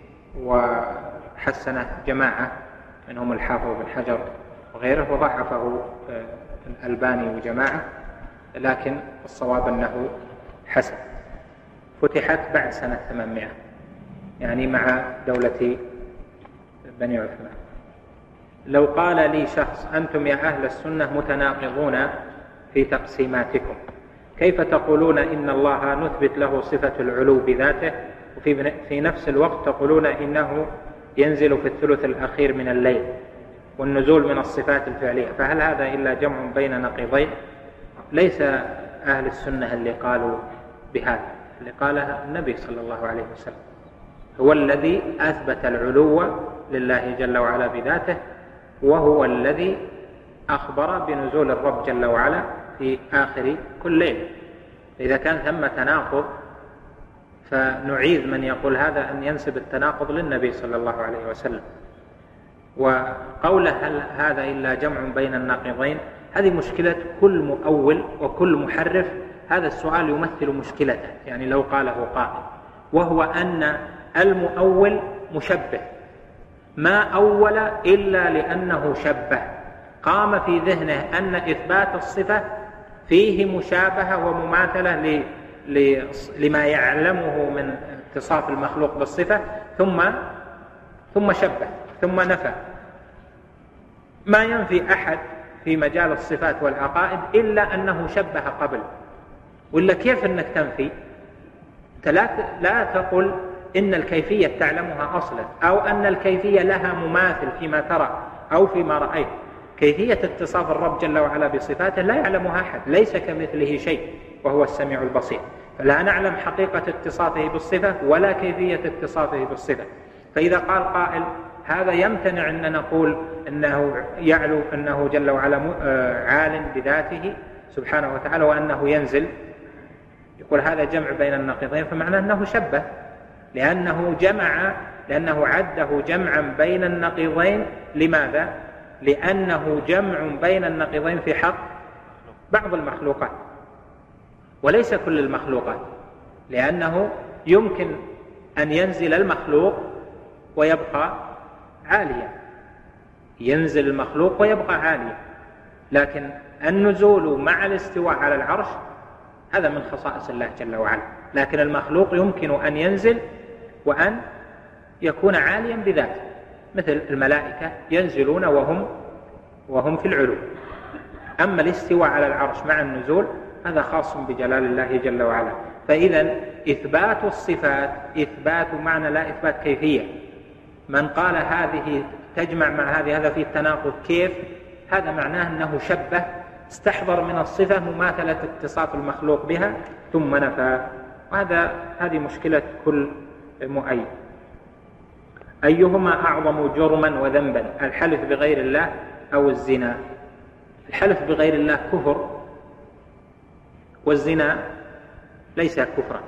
وحسنه جماعة منهم الحافظ بن حجر وغيره، وضعفه الألباني وجماعة، لكن الصواب أنه حسن. فتحت بعد سنة 800 يعني مع دولة بني عثمان. لو قال لي شخص أنتم يا أهل السنة متناقضون في تقسيماتكم، كيف تقولون إن الله نثبت له صفة العلو بذاته وفي نفس الوقت تقولون إنه ينزل في الثلث الأخير من الليل والنزول من الصفات الفعلية؟ فهل هذا إلا جمع بين نقيضين؟ ليس أهل السنة اللي قالوا بهذا، اللي قالها النبي صلى الله عليه وسلم، هو الذي أثبت العلو لله جل وعلا بذاته، وهو الذي أخبر بنزول الرب جل وعلا في آخر كل ليلة. إذا كان ثم تناقض فنعيذ من يقول هذا أن ينسب التناقض للنبي صلى الله عليه وسلم. وقوله هل هذا إلا جمع بين الناقضين، هذه مشكلة كل مؤول وكل محرف. هذا السؤال يمثل مشكلته، يعني لو قاله قائل، وهو أن المؤول مشبه، ما أول إلا لأنه شبه، قام في ذهنه أن إثبات الصفة فيه مشابهة ومماثلة لما يعلمه من اتصاف المخلوق بالصفة، ثم شبه ثم نفى. ما ينفي أحد في مجال الصفات والعقائد إلا أنه شبه قبل، ولا كيف أنك تنفي؟ أنت لا تقل إن الكيفية تعلمها أصلا، أو أن الكيفية لها مماثل فيما ترى أو فيما رأيت. كيفية اتصاف الرب جل وعلا بصفاته لا يعلمها أحد، ليس كمثله شيء وهو السميع البصير، فلا نعلم حقيقة اتصافه بالصفة ولا كيفية اتصافه بالصفة. فإذا قال قائل هذا يمتنع أن نقول أنه يعلو، أنه جل وعلا عال بذاته سبحانه وتعالى، وأنه ينزل، يقول هذا جمع بين النقيضين، فمعناه أنه شبه، لأنه عده جمعا بين النقيضين. لماذا؟ لأنه جمع بين النقيضين في حق بعض المخلوقات وليس كل المخلوقات، لأنه يمكن أن ينزل المخلوق ويبقى عاليا، ينزل المخلوق ويبقى عاليا، لكن النزول مع الاستواء على العرش هذا من خصائص الله جل وعلا. لكن المخلوق يمكن أن ينزل وأن يكون عاليا بذاته، مثل الملائكة ينزلون وهم في العلو. أما الاستواء على العرش مع النزول هذا خاص بجلال الله جل وعلا. فإذا إثبات الصفات إثبات معنى لا إثبات كيفية. من قال هذه تجمع مع هذه هذا فيه التناقض، كيف؟ هذا معناه أنه شبه، استحضر من الصفة مماثلة اتصاف المخلوق بها ثم نفى. هذه مشكلة كل مؤيد. أيهما أعظم جرما وذنبا، الحلف بغير الله أو الزنا؟ الحلف بغير الله كفر، والزنا ليس كفرا،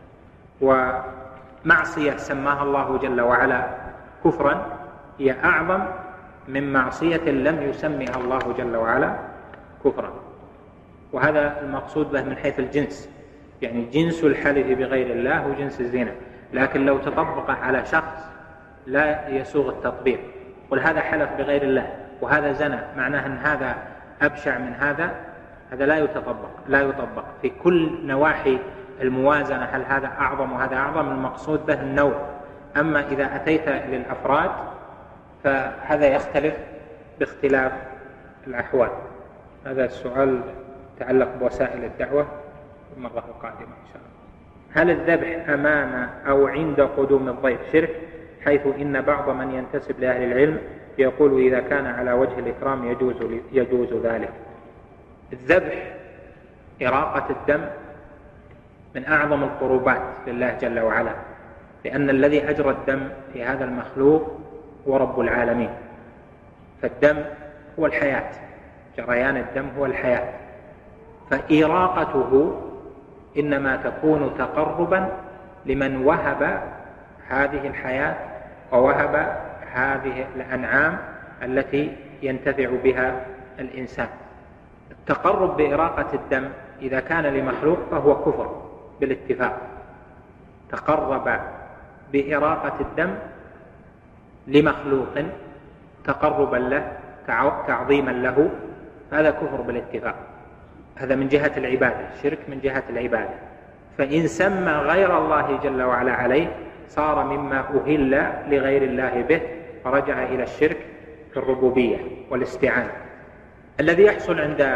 ومعصية سماها الله جل وعلا كفرا هي أعظم من معصية لم يسمها الله جل وعلا كفرا. وهذا المقصود به من حيث الجنس، يعني جنس الحلف بغير الله وجنس الزنا. لكن لو تطبق على شخص لا يسوغ التطبيق، قل هذا حلف بغير الله وهذا زنا، معناه أن هذا أبشع من هذا لا يطبق في كل نواحي الموازنة. هل هذا أعظم وهذا أعظم؟ المقصود به النوع. أما إذا أتيت للأفراد فهذا يختلف باختلاف الأحوال. هذا السؤال يتعلق بوسائل الدعوة مرة قادمة إن شاء الله. هل الذبح أمام أو عند قدوم الضيف شرك؟ حيث إن بعض من ينتسب لأهل العلم يقول إذا كان على وجه الإكرام يجوز ذلك. الذبح إراقة الدم من أعظم القربات لله جل وعلا، لأن الذي أجرى الدم في هذا المخلوق هو رب العالمين، فالدم هو الحياة، جريان الدم هو الحياة، فإراقته إنما تكون تقربا لمن وهب هذه الحياة ووهب هذه الأنعام التي ينتفع بها الإنسان. التقرب بإراقة الدم إذا كان لمخلوق فهو كفر بالاتفاق. تقرب بإراقة الدم لمخلوق تقربا له تعظيما له، هذا كفر بالاتفاق. هذا من جهة العبادة، شرك من جهة العبادة. فإن سمى غير الله جل وعلا عليه صار مما أهل لغير الله به، فرجع إلى الشرك في الربوبية والاستعانة. الذي يحصل عند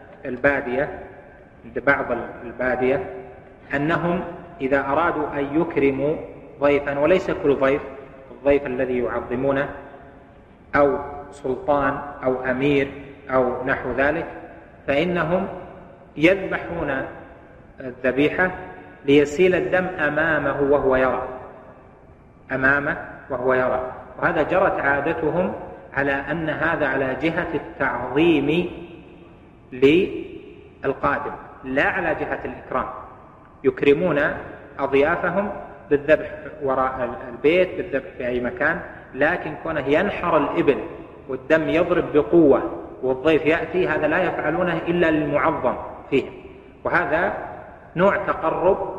بعض البادية أنهم إذا أرادوا أن يكرموا ضيفا، وليس كل ضيف، الضيف الذي يعظمونه أو سلطان أو أمير أو نحو ذلك، فإنهم يذبحون الذبيحة ليسيل الدم أمامه وهو يرى. وهذا جرت عادتهم على أن هذا على جهة التعظيم للقادم لا على جهة الإكرام. يكرمون أضيافهم بالذبح وراء البيت، بالذبح في أي مكان، لكن كونه ينحر الإبل والدم يضرب بقوة والضيف يأتي، هذا لا يفعلونه إلا للمعظم فيه، وهذا نوع تقرب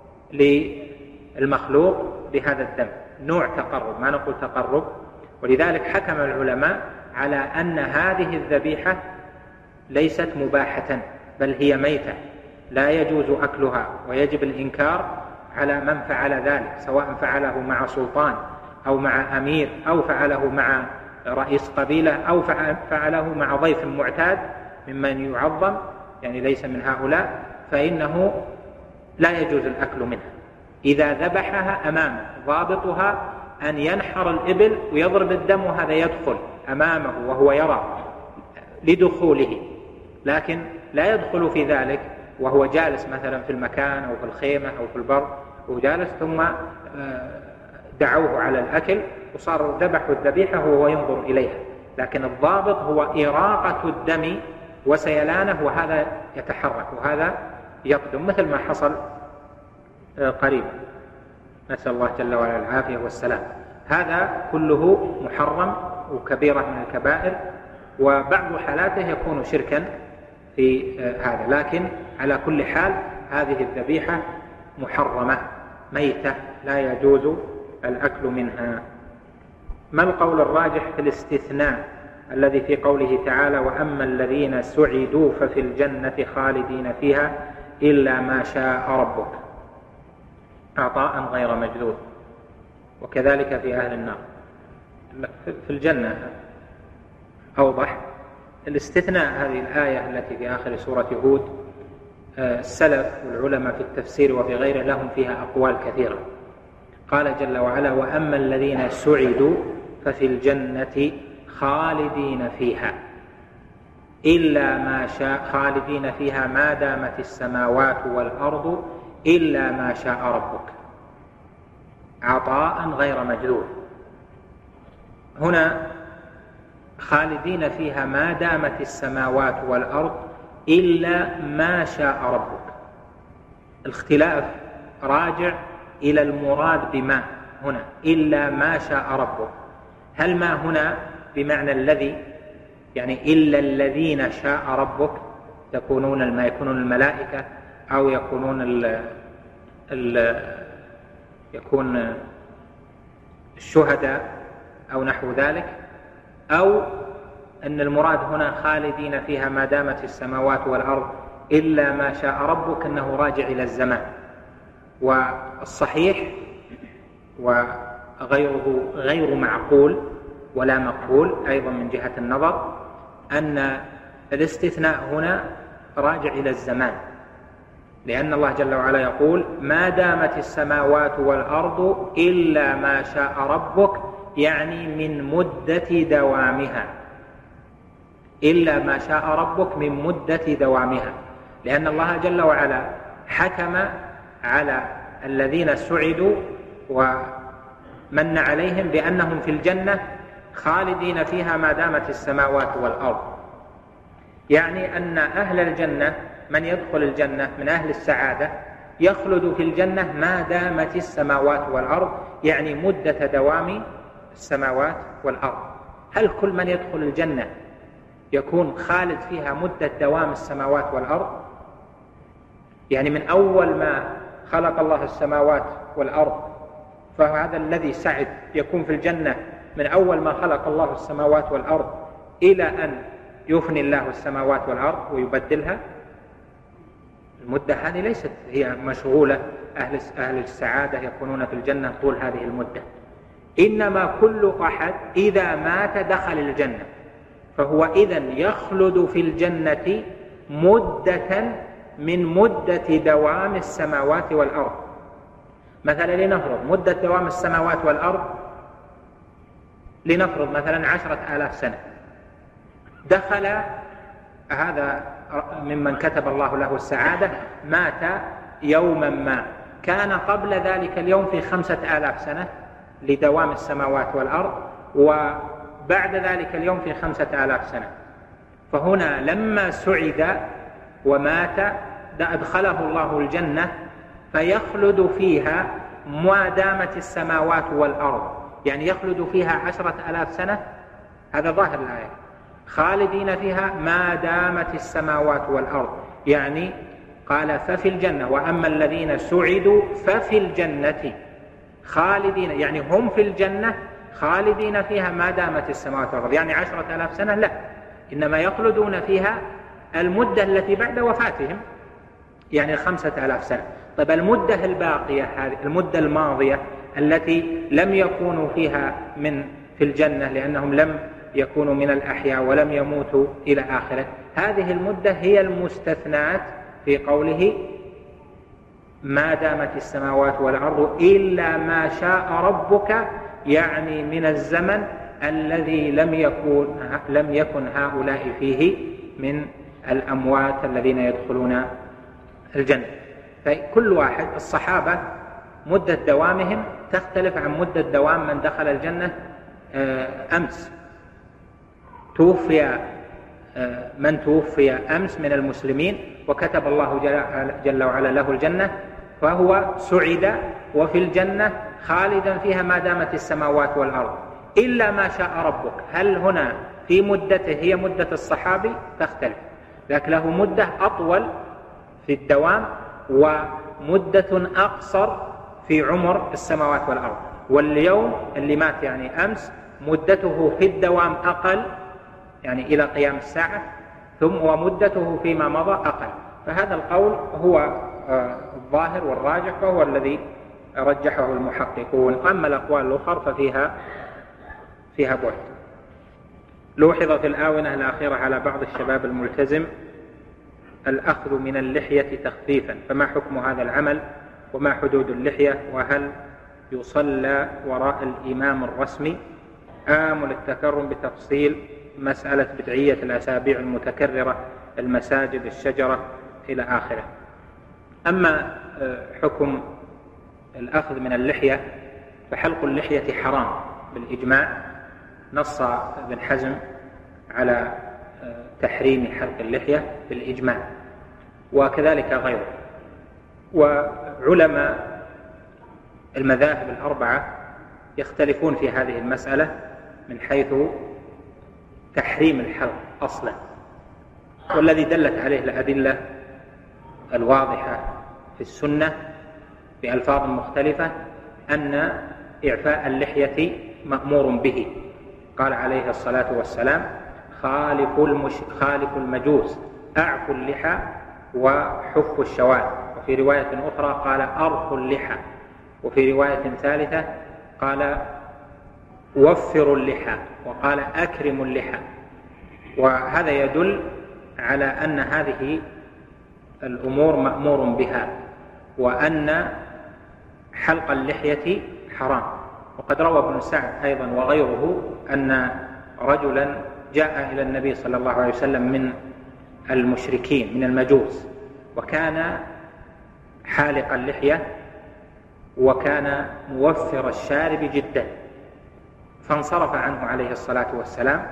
للمخلوق بهذا الدم، نوع تقرب، ما نقول تقرب. ولذلك حكم العلماء على أن هذه الذبيحة ليست مباحة، بل هي ميتة لا يجوز أكلها، ويجب الإنكار على من فعل ذلك، سواء فعله مع سلطان أو مع أمير أو فعله مع رئيس قبيلة أو فعله مع ضيف معتاد ممن يعظم، يعني ليس من هؤلاء، فإنه لا يجوز الأكل منها. إذا ذبحها أمام ضابطها أن ينحر الإبل ويضرب الدم، وهذا يدخل أمامه وهو يرى لدخوله، لكن لا يدخل في ذلك وهو جالس مثلا في المكان أو في الخيمة أو في البر وجالس، ثم دعوه على الأكل وصار ذبحوا الذبيحة وهو ينظر إليها، لكن الضابط هو إراقة الدم وسيلانه، وهذا يتحرك وهذا يقدم، مثل ما حصل قريبا، نسأل الله جل وعلا العافية والسلام. هذا كله محرم وكبيرة من الكبائر، وبعض حالاته يكون شركا في هذا، لكن على كل حال هذه الذبيحة محرمة ميتة لا يجوز الأكل منها. ما القول الراجح في الاستثناء الذي في قوله تعالى وأما الذين سعدوا ففي الجنة خالدين فيها إلا ما شاء ربك، عطاء غير مجذوذ، وكذلك في أهل النار. في الجنة أوضح الاستثناء، هذه الآية التي في آخر سورة هود، السلف والعلماء في التفسير وفي غيره لهم فيها أقوال كثيرة. قال جل وعلا وأما الذين سعدوا ففي الجنة خالدين فيها إلا ما شاء، خالدين فيها ما دامت السماوات والأرض إلا ما شاء ربك، عطاء غير مجذوذ. هنا خالدين فيها ما دامت السماوات والأرض إلا ما شاء ربك، الاختلاف راجع إلى المراد بما هنا، إلا ما شاء ربك. هل ما هنا بمعنى الذي، يعني إلا الذين شاء ربك يكونون الملائكة أو يكون الشهداء أو نحو ذلك، أو أن المراد هنا خالدين فيها ما دامت السماوات والأرض إلا ما شاء ربك أنه راجع إلى الزمان. والصحيح وغيره غير معقول ولا مقبول أيضا من جهة النظر أن الاستثناء هنا راجع إلى الزمان، لأن الله جل وعلا يقول ما دامت السماوات والأرض إلا ما شاء ربك، يعني من مدة دوامها، إلا ما شاء ربك من مدة دوامها، لأن الله جل وعلا حكم على الذين سعدوا ومن عليهم بأنهم في الجنة خالدين فيها ما دامت السماوات والأرض، يعني أن أهل الجنة من يدخل الجنة من أهل السعادة يخلد في الجنة ما دامت السماوات والأرض، يعني مدة دوام السماوات والأرض. هل كل من يدخل الجنة يكون خالد فيها مدة دوام السماوات والأرض؟ يعني من أول ما خلق الله السماوات والأرض فهذا الذي سعد يكون في الجنة من أول ما خلق الله السماوات والأرض إلى أن يفني الله السماوات والأرض ويبدلها. المدة هذه ليست هي مشغولة، أهل السعادة يكونون في الجنة طول هذه المدة، إنما كل أحد إذا مات دخل الجنة، فهو إذن يخلد في الجنة مدة من مدة دوام السماوات والأرض. مثلا لنفرض مدة دوام السماوات والأرض لنفرض مثلا 10,000 سنة، دخل هذا ممن كتب الله له السعادة مات يوما ما، كان قبل ذلك اليوم في 5,000 سنة لدوام السماوات والأرض، وبعد ذلك اليوم في 5,000 سنة. فهنا لما سعد ومات أدخله الله الجنة فيخلد فيها ما دامت السماوات والأرض، يعني يخلد فيها 10,000 سنة، هذا ظاهر الآية، خالدين فيها ما دامت السماوات والأرض، يعني قال ففي الجنة، وأما الذين سعدوا ففي الجنة خالدين، يعني هم في الجنة خالدين فيها ما دامت السماوات والأرض، يعني 10,000 سنة لا، إنما يخلدون فيها المدة التي بعد وفاتهم، يعني 5,000 سنة. طيب المدة الباقية، هذه المدة الماضية التي لم يكونوا فيها في الجنة لأنهم لم يكونوا من الأحياء ولم يموتوا إلى آخره، هذه المدة هي المستثنات في قوله ما دامت السماوات والأرض إلا ما شاء ربك، يعني من الزمن الذي لم يكن هؤلاء فيه من الأموات الذين يدخلون الجنة. فكل واحد، الصحابة مدة دوامهم تختلف عن مدة دوام من دخل الجنة أمس. توفي من توفي أمس من المسلمين وكتب الله جل وعلا له الجنة، فهو سعد وفي الجنة خالدا فيها ما دامت السماوات والأرض إلا ما شاء ربك. هل هنا في مدته هي مدة الصحابي؟ تختلف، لكن له مدة أطول في الدوام ومدة أقصر في عمر السماوات والأرض. واليوم اللي مات يعني أمس مدته في الدوام أقل، يعني إلى قيام الساعة، ثم ومدته فيما مضى أقل. فهذا القول هو الظاهر والراجح، وهو الذي رجحه المحققون. أما الأقوال الأخرى ففيها بعد. لوحظ في الآونة الأخيرة على بعض الشباب الملتزم الأخذ من اللحية تخفيفا، فما حكم هذا العمل وما حدود اللحية، وهل يصلى وراء الإمام الرسمي؟ آمل التكرم بتفصيل مسألة بدعية الأسابيع المتكررة، المساجد، الشجرة إلى آخره. أما حكم الأخذ من اللحية فحلق اللحية حرام بالإجماع، نص ابن حزم على تحريم حلق اللحية بالإجماع، وكذلك غيره. وعلماء المذاهب الأربعة يختلفون في هذه المسألة من حيث تحريم الحلق أصلا، والذي دلت عليه الأدلة الواضحة في السنة بألفاظ مختلفة أن إعفاء اللحية مأمور به. قال عليه الصلاة والسلام خالف المجوس أعفوا اللحى وحفوا الشوارب، وفي رواية أخرى قال أرخوا اللحى، وفي رواية ثالثة قال وفروا اللحى، وقال أكرموا اللحى. وهذا يدل على أن هذه الأمور مأمور بها، وأن حلق اللحية حرام. وقد روى ابن سعد أيضا وغيره أن رجلا جاء إلى النبي صلى الله عليه وسلم من المشركين من المجوس، وكان حالق اللحية وكان موفر الشارب جدا، فانصرف عنه عليه الصلاة والسلام.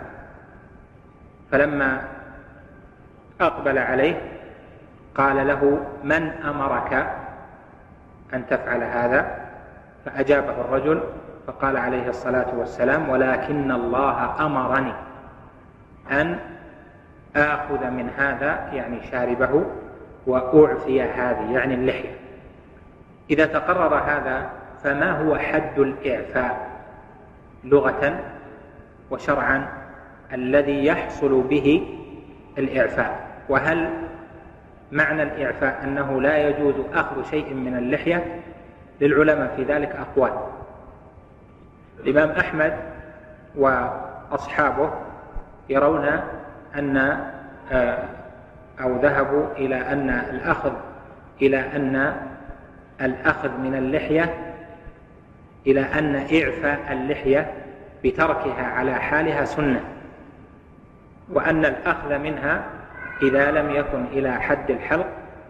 فلما أقبل عليه قال له من أمرك أن تفعل هذا؟ فأجابه الرجل فقال عليه الصلاة والسلام ولكن الله أمرني أن آخذ من هذا، يعني شاربه، وأعفي هذه، يعني اللحية. إذا تقرر هذا فما هو حد الإعفاء لغة وشرعا الذي يحصل به الإعفاء؟ وهل معنى الإعفاء أنه لا يجوز أخذ شيء من اللحية؟ للعلماء في ذلك أقوال. الإمام أحمد وأصحابه يرون أن أو ذهبوا إلى أن الأخذ من اللحية إلى أن إعفاء اللحية بتركها على حالها سنة، وأن الأخذ منها إذا لم يكن إلى حد الحلق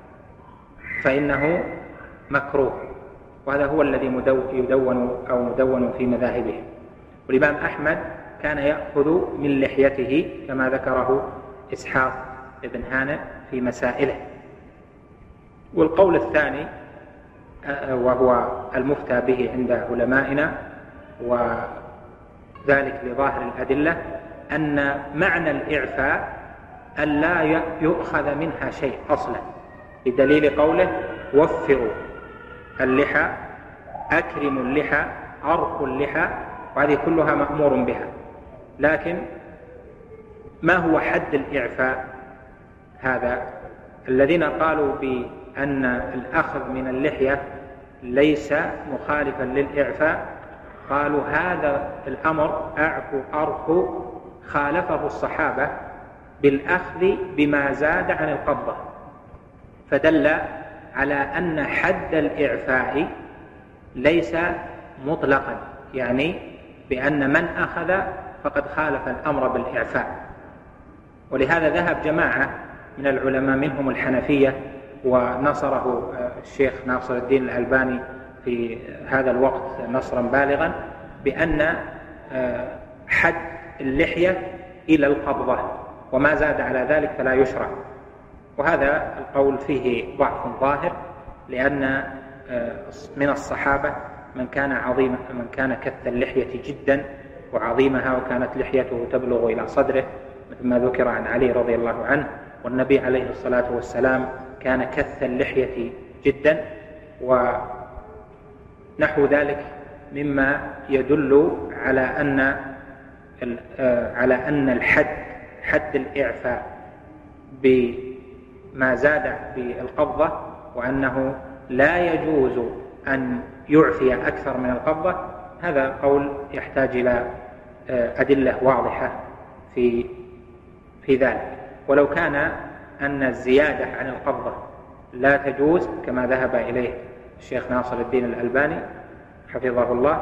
فإنه مكروه، وهذا هو الذي مدون في مذاهبهم. والإمام أحمد كان يأخذ من لحيته كما ذكره إسحاق بن هانئ في مسائله. والقول الثاني وهو المفتى به عند علمائنا، وذلك لظاهر الأدلة، أن معنى الإعفاء أن لا يؤخذ منها شيء أصلا، بدليل قوله وفروا اللحى، أكرموا اللحى، أرقوا اللحى، وهذه كلها مأمور بها. لكن ما هو حد الإعفاء هذا؟ الذين قالوا بأن الأخذ من اللحية ليس مخالفا للإعفاء قالوا هذا الأمر أعفوا أرقوا خالفه الصحابة بالأخذ بما زاد عن القبضة، فدل على أن حد الإعفاء ليس مطلقا، يعني بأن من أخذ فقد خالف الأمر بالإعفاء. ولهذا ذهب جماعة من العلماء منهم الحنفية، ونصره الشيخ ناصر الدين الألباني في هذا الوقت نصرا بالغا، بأن حد اللحية إلى القبضة، وما زاد على ذلك فلا يشرع. وهذا القول فيه ضعف ظاهر، لأن من الصحابة من كان كث اللحية جدا وعظيمها، وكانت لحيته تبلغ إلى صدره، مثل ما ذكر عن علي رضي الله عنه. والنبي عليه الصلاة والسلام كان كث اللحية جدا، ونحو ذلك مما يدل على أن حد الإعفاء بما زاد بالقبضة، وأنه لا يجوز أن يعفي أكثر من القبضة. هذا قول يحتاج إلى أدلة واضحة في ذلك. ولو كان أن الزيادة عن القبضة لا تجوز كما ذهب إليه الشيخ ناصر الدين الألباني حفظه الله،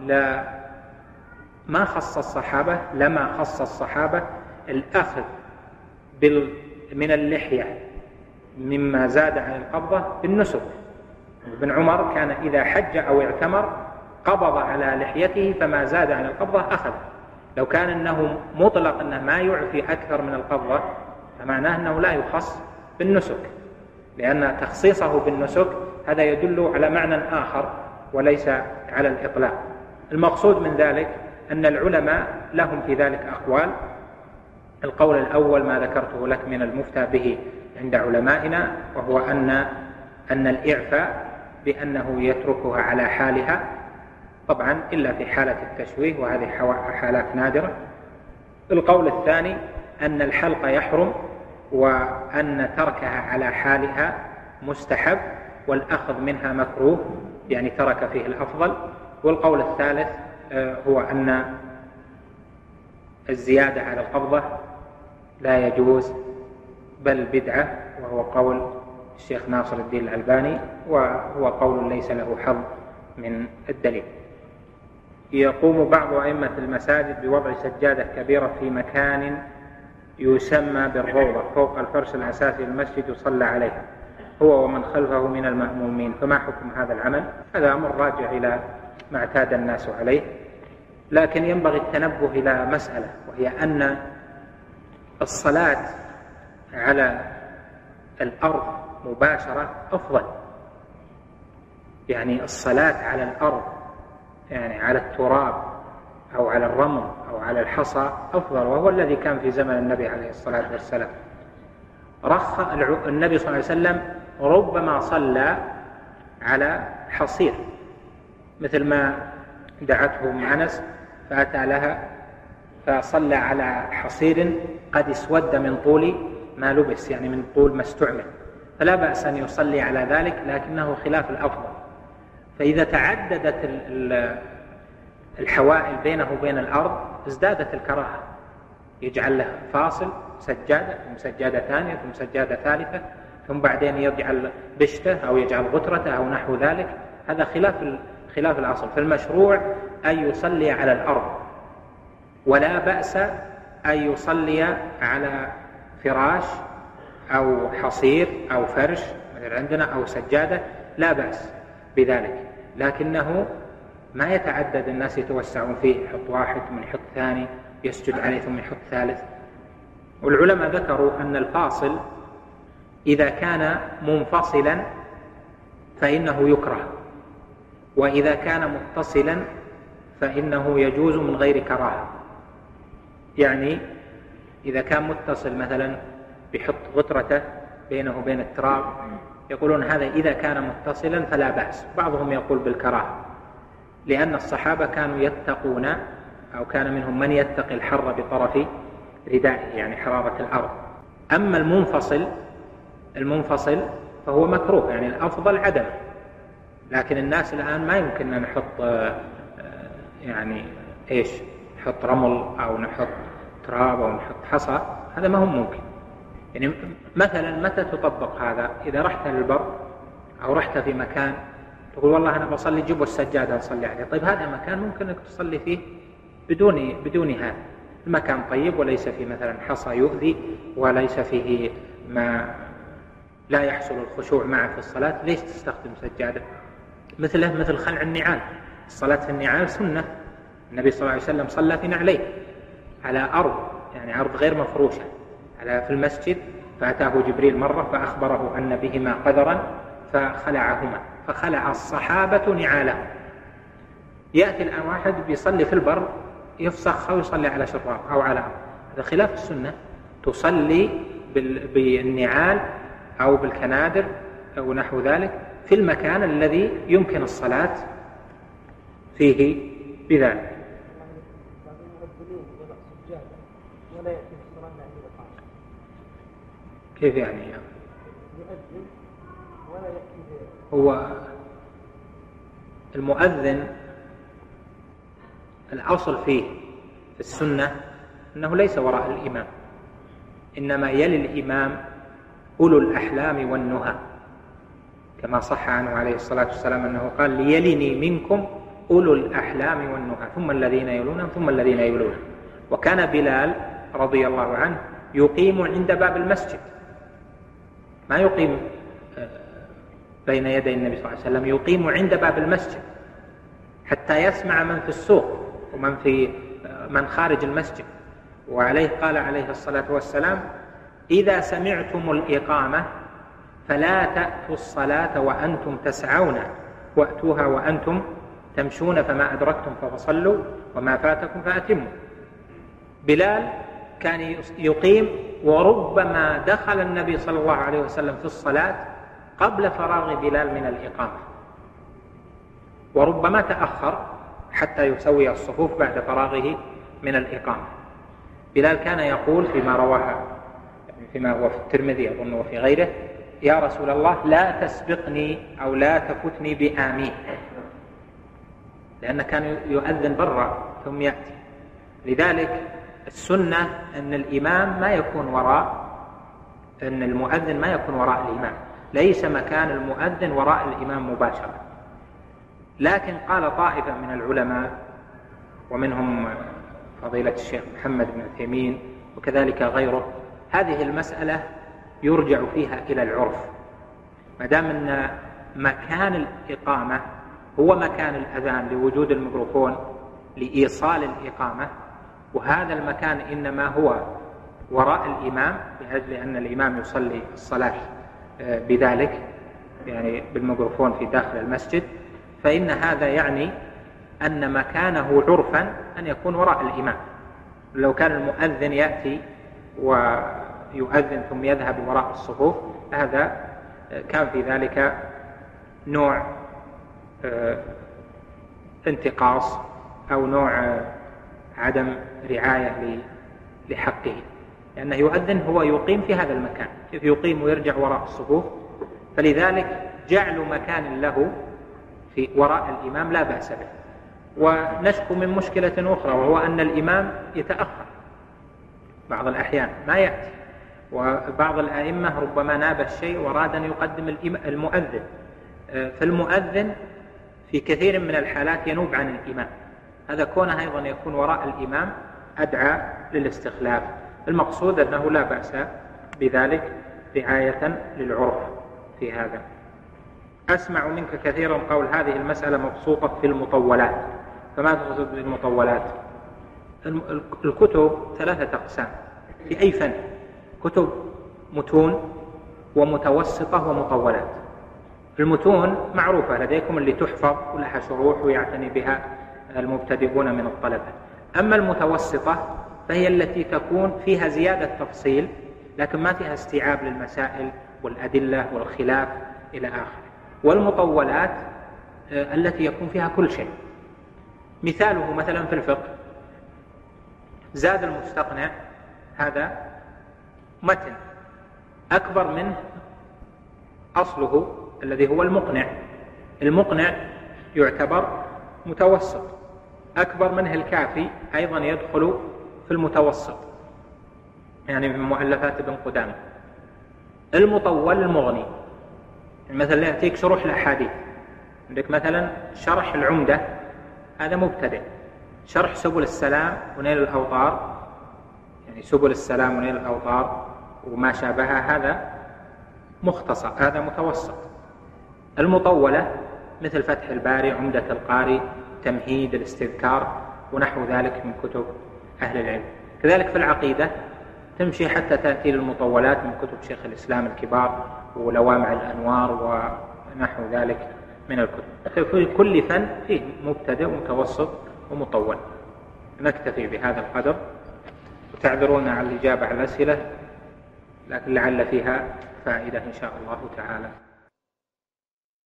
لما خص الصحابة الأخذ من اللحية مما زاد عن القبضة بالنسك. ابن عمر كان إذا حج أو اعتمر قبض على لحيته، فما زاد عن القبضة أخذ. لو كان أنه مطلق أنه ما يعفي أكثر من القبضة، فمعناه أنه لا يخص بالنسك، لأن تخصيصه بالنسك هذا يدل على معنى آخر وليس على الإطلاق. المقصود من ذلك أن العلماء لهم في ذلك أقوال. القول الأول ما ذكرته لك من المفتى به عند علمائنا، وهو أن الإعفاء بأنه يتركها على حالها، طبعا إلا في حالة التشويه، وهذه حالات نادرة. القول الثاني أن الحلق يحرم، وأن تركها على حالها مستحب، والأخذ منها مكروه، يعني ترك فيه الأفضل. والقول الثالث هو أن الزيادة على القبضة لا يجوز بل بدعة، وهو قول الشيخ ناصر الدين الألباني، وهو قول ليس له حظ من الدليل. يقوم بعض أئمة المساجد بوضع سجادة كبيرة في مكان يسمى بالروضة فوق الفرش الأساسي للمسجد يصلى عليها هو ومن خلفه من المأمومين، فما حكم هذا العمل؟ هذا أمر راجع إلى ما اعتاد الناس عليه، لكن ينبغي التنبه إلى مسألة، وهي أن الصلاة على الأرض مباشرة أفضل. يعني الصلاة على الأرض، يعني على التراب أو على الرمل أو على الحصى أفضل، وهو الذي كان في زمن النبي عليه الصلاة والسلام. النبي صلى الله عليه وسلم ربما صلى على حصير، مثل ما دعته أم أنس فأتى لها فصلى على حصير قد اسود من طول ما لبس، يعني من طول ما استعمل، فلا بأس أن يصلي على ذلك، لكنه خلاف الأفضل. فإذا تعددت الحوائل بينه وبين الأرض ازدادت الكراهة، يجعل له فاصل، سجادة ثم سجادة ثانية ثم سجادة ثالثة، ثم بعدين يجعل بشته أو يجعل غترته أو نحو ذلك. هذا خلاف الأصل. فالمشروع أن يصلي على الأرض، ولا بأس أن يصلي على فراش أو حصير أو فرش مثل عندنا أو سجادة، لا بأس بذلك، لكنه ما يتعدد الناس يتوسعون فيه، يحط واحد ثم يحط ثاني، يسجد عليه ثم يحط ثالث. والعلماء ذكروا أن الفاصل إذا كان منفصلا فإنه يكره، وإذا كان متصلا فإنه يجوز من غير كراهة. يعني إذا كان متصل مثلا بحط غترته بينه وبين التراب، يقولون هذا إذا كان متصلا فلا بأس. بعضهم يقول بالكراهة، لأن الصحابة كانوا يتقون، أو كان منهم من يتقي الحر بطرف ردائه، يعني حرارة الأرض. أما المنفصل فهو مكروه، يعني الأفضل عدمه. لكن الناس الآن ما يمكن أن نحط يعني نحط رمل أو نحط تراب أو نحط حصى، هذا ما هو ممكن. يعني مثلا متى تطبق هذا؟ إذا رحت للبر أو رحت في مكان تقول والله أنا بصلي، جيبوا السجادة نصلي عليه. طيب هذا مكان ممكن أنك تصلي فيه بدون هذا المكان طيب، وليس فيه مثلا حصى يؤذي، وليس فيه ما لا يحصل الخشوع معه في الصلاة، ليش تستخدم سجادة؟ مثل خلع النعال. الصلاة في النعال سنة، النبي صلى الله عليه وسلم صلى في نعليه على أرض، يعني أرض غير مفروشة في المسجد، فأتاه جبريل مرة فأخبره أن بهما قذرا فخلعهما، فخلع الصحابة نعالهم. يأتي الآن واحد بيصلي في البر يفسخ أو يصلي على شراب أو على أرض، هذا خلاف السنة. تصلي بالنعال أو بالكنادر أو نحو ذلك في المكان الذي يمكن الصلاة فيه بذلك. كيف يعني؟ هو المؤذن الأصل فيه في السنة أنه ليس وراء الإمام، إنما يلي الإمام أولو الأحلام والنهى، كما صح عنه عليه الصلاة والسلام أنه قال ليلني منكم أولو الأحلام والنهى ثم الذين يلونهم ثم الذين يلونهم. وكان بلال رضي الله عنه يقيم عند باب المسجد، ما يقيم بين يدي النبي صلى الله عليه وسلم، يقيم عند باب المسجد حتى يسمع من في السوق ومن خارج المسجد. وعليه قال عليه الصلاة والسلام إذا سمعتم الإقامة فلا تأتوا الصلاة وأنتم تسعون، وأتوها وأنتم تمشون، فما أدركتم فصلوا وما فاتكم فأتموا. بلال كان يقيم، وربما دخل النبي صلى الله عليه وسلم في الصلاة قبل فراغ بلال من الإقامة، وربما تأخر حتى يسوي الصفوف بعد فراغه من الإقامة. بلال كان يقول فيما رواه، فيما هو في الترمذي أظن وفي غيره: يا رسول الله لا تسبقني أو لا تفتني بآمين، لأنه كان يؤذن برا ثم يأتي. لذلك السنة أن الإمام ما يكون أن المؤذن ما يكون وراء الإمام، ليس مكان المؤذن وراء الإمام مباشرة. لكن قال طائفة من العلماء ومنهم فضيلة الشيخ محمد بن عثيمين وكذلك غيره، هذه المسألة يرجع فيها إلى العرف، ما دام أن مكان الإقامة هو مكان الأذان لوجود الميكروفون لإيصال الإقامة، وهذا المكان إنما هو وراء الإمام لأجل أن الإمام يصلي الصلاة بذلك، يعني بالميكروفون في داخل المسجد، فإن هذا يعني أن مكانه عرفا أن يكون وراء الإمام. لو كان المؤذن يأتي ويؤذن ثم يذهب وراء الصفوف، هذا كان في ذلك نوع انتقاص أو نوع عدم رعاية لحقه، لأنه يؤذن هو يقيم في هذا المكان، كيف يقيم ويرجع وراء الصفوف؟ فلذلك جعل مكان له في وراء الإمام لا بأس به. ونشكو من مشكلة أخرى، وهو أن الإمام يتأخر بعض الأحيان ما يأتي، وبعض الأئمة ربما ناب الشيء وأراد أن يقدم المؤذن، فالمؤذن في كثير من الحالات ينوب عن الإمام، هذا كونه أيضا يكون وراء الإمام أدعى للاستخلاف. المقصود أنه لا بأس بذلك رعاية للعرف في هذا. أسمع منك كثيرا قول هذه المسألة مبسوطة في المطولات، فما تقصد بالمطولات؟ الكتب ثلاثة أقسام في أي فن: كتب متون ومتوسطة ومطولات. المتون معروفة لديكم اللي تحفظ ولها شروح ويعتني بها المبتدئون من الطلبة. أما المتوسطة فهي التي تكون فيها زيادة تفصيل لكن ما فيها استيعاب للمسائل والأدلة والخلاف إلى آخره. والمطولات التي يكون فيها كل شيء. مثاله مثلا في الفقه زاد المستقنع، هذا متن أكبر منه أصله الذي هو المقنع. المقنع يعتبر متوسط، أكبر منه الكافي أيضا يدخل في المتوسط، يعني من مؤلفات ابن قدامة. المطول المغني، مثلا يأتيك شروح الأحاديث، عندك مثلا شرح العمدة هذا مبتدئ، شرح سبل السلام ونيل الأوطار، يعني سبل السلام ونيل الأوطار وما شابهها هذا مختصر، هذا متوسط. المطولة مثل فتح الباري، عمدة القاري، تمهيد، الاستذكار ونحو ذلك من كتب أهل العلم. كذلك في العقيدة تمشي حتى تأتي للمطولات من كتب شيخ الإسلام الكبار ولوامع الأنوار ونحو ذلك من الكتب. في كل فن فيه مبتدئ ومتوسط ومطول. نكتفي بهذا القدر، وتعذرون عن الإجابة على الأسئلة لكن لعل فيها فائدة إن شاء الله تعالى.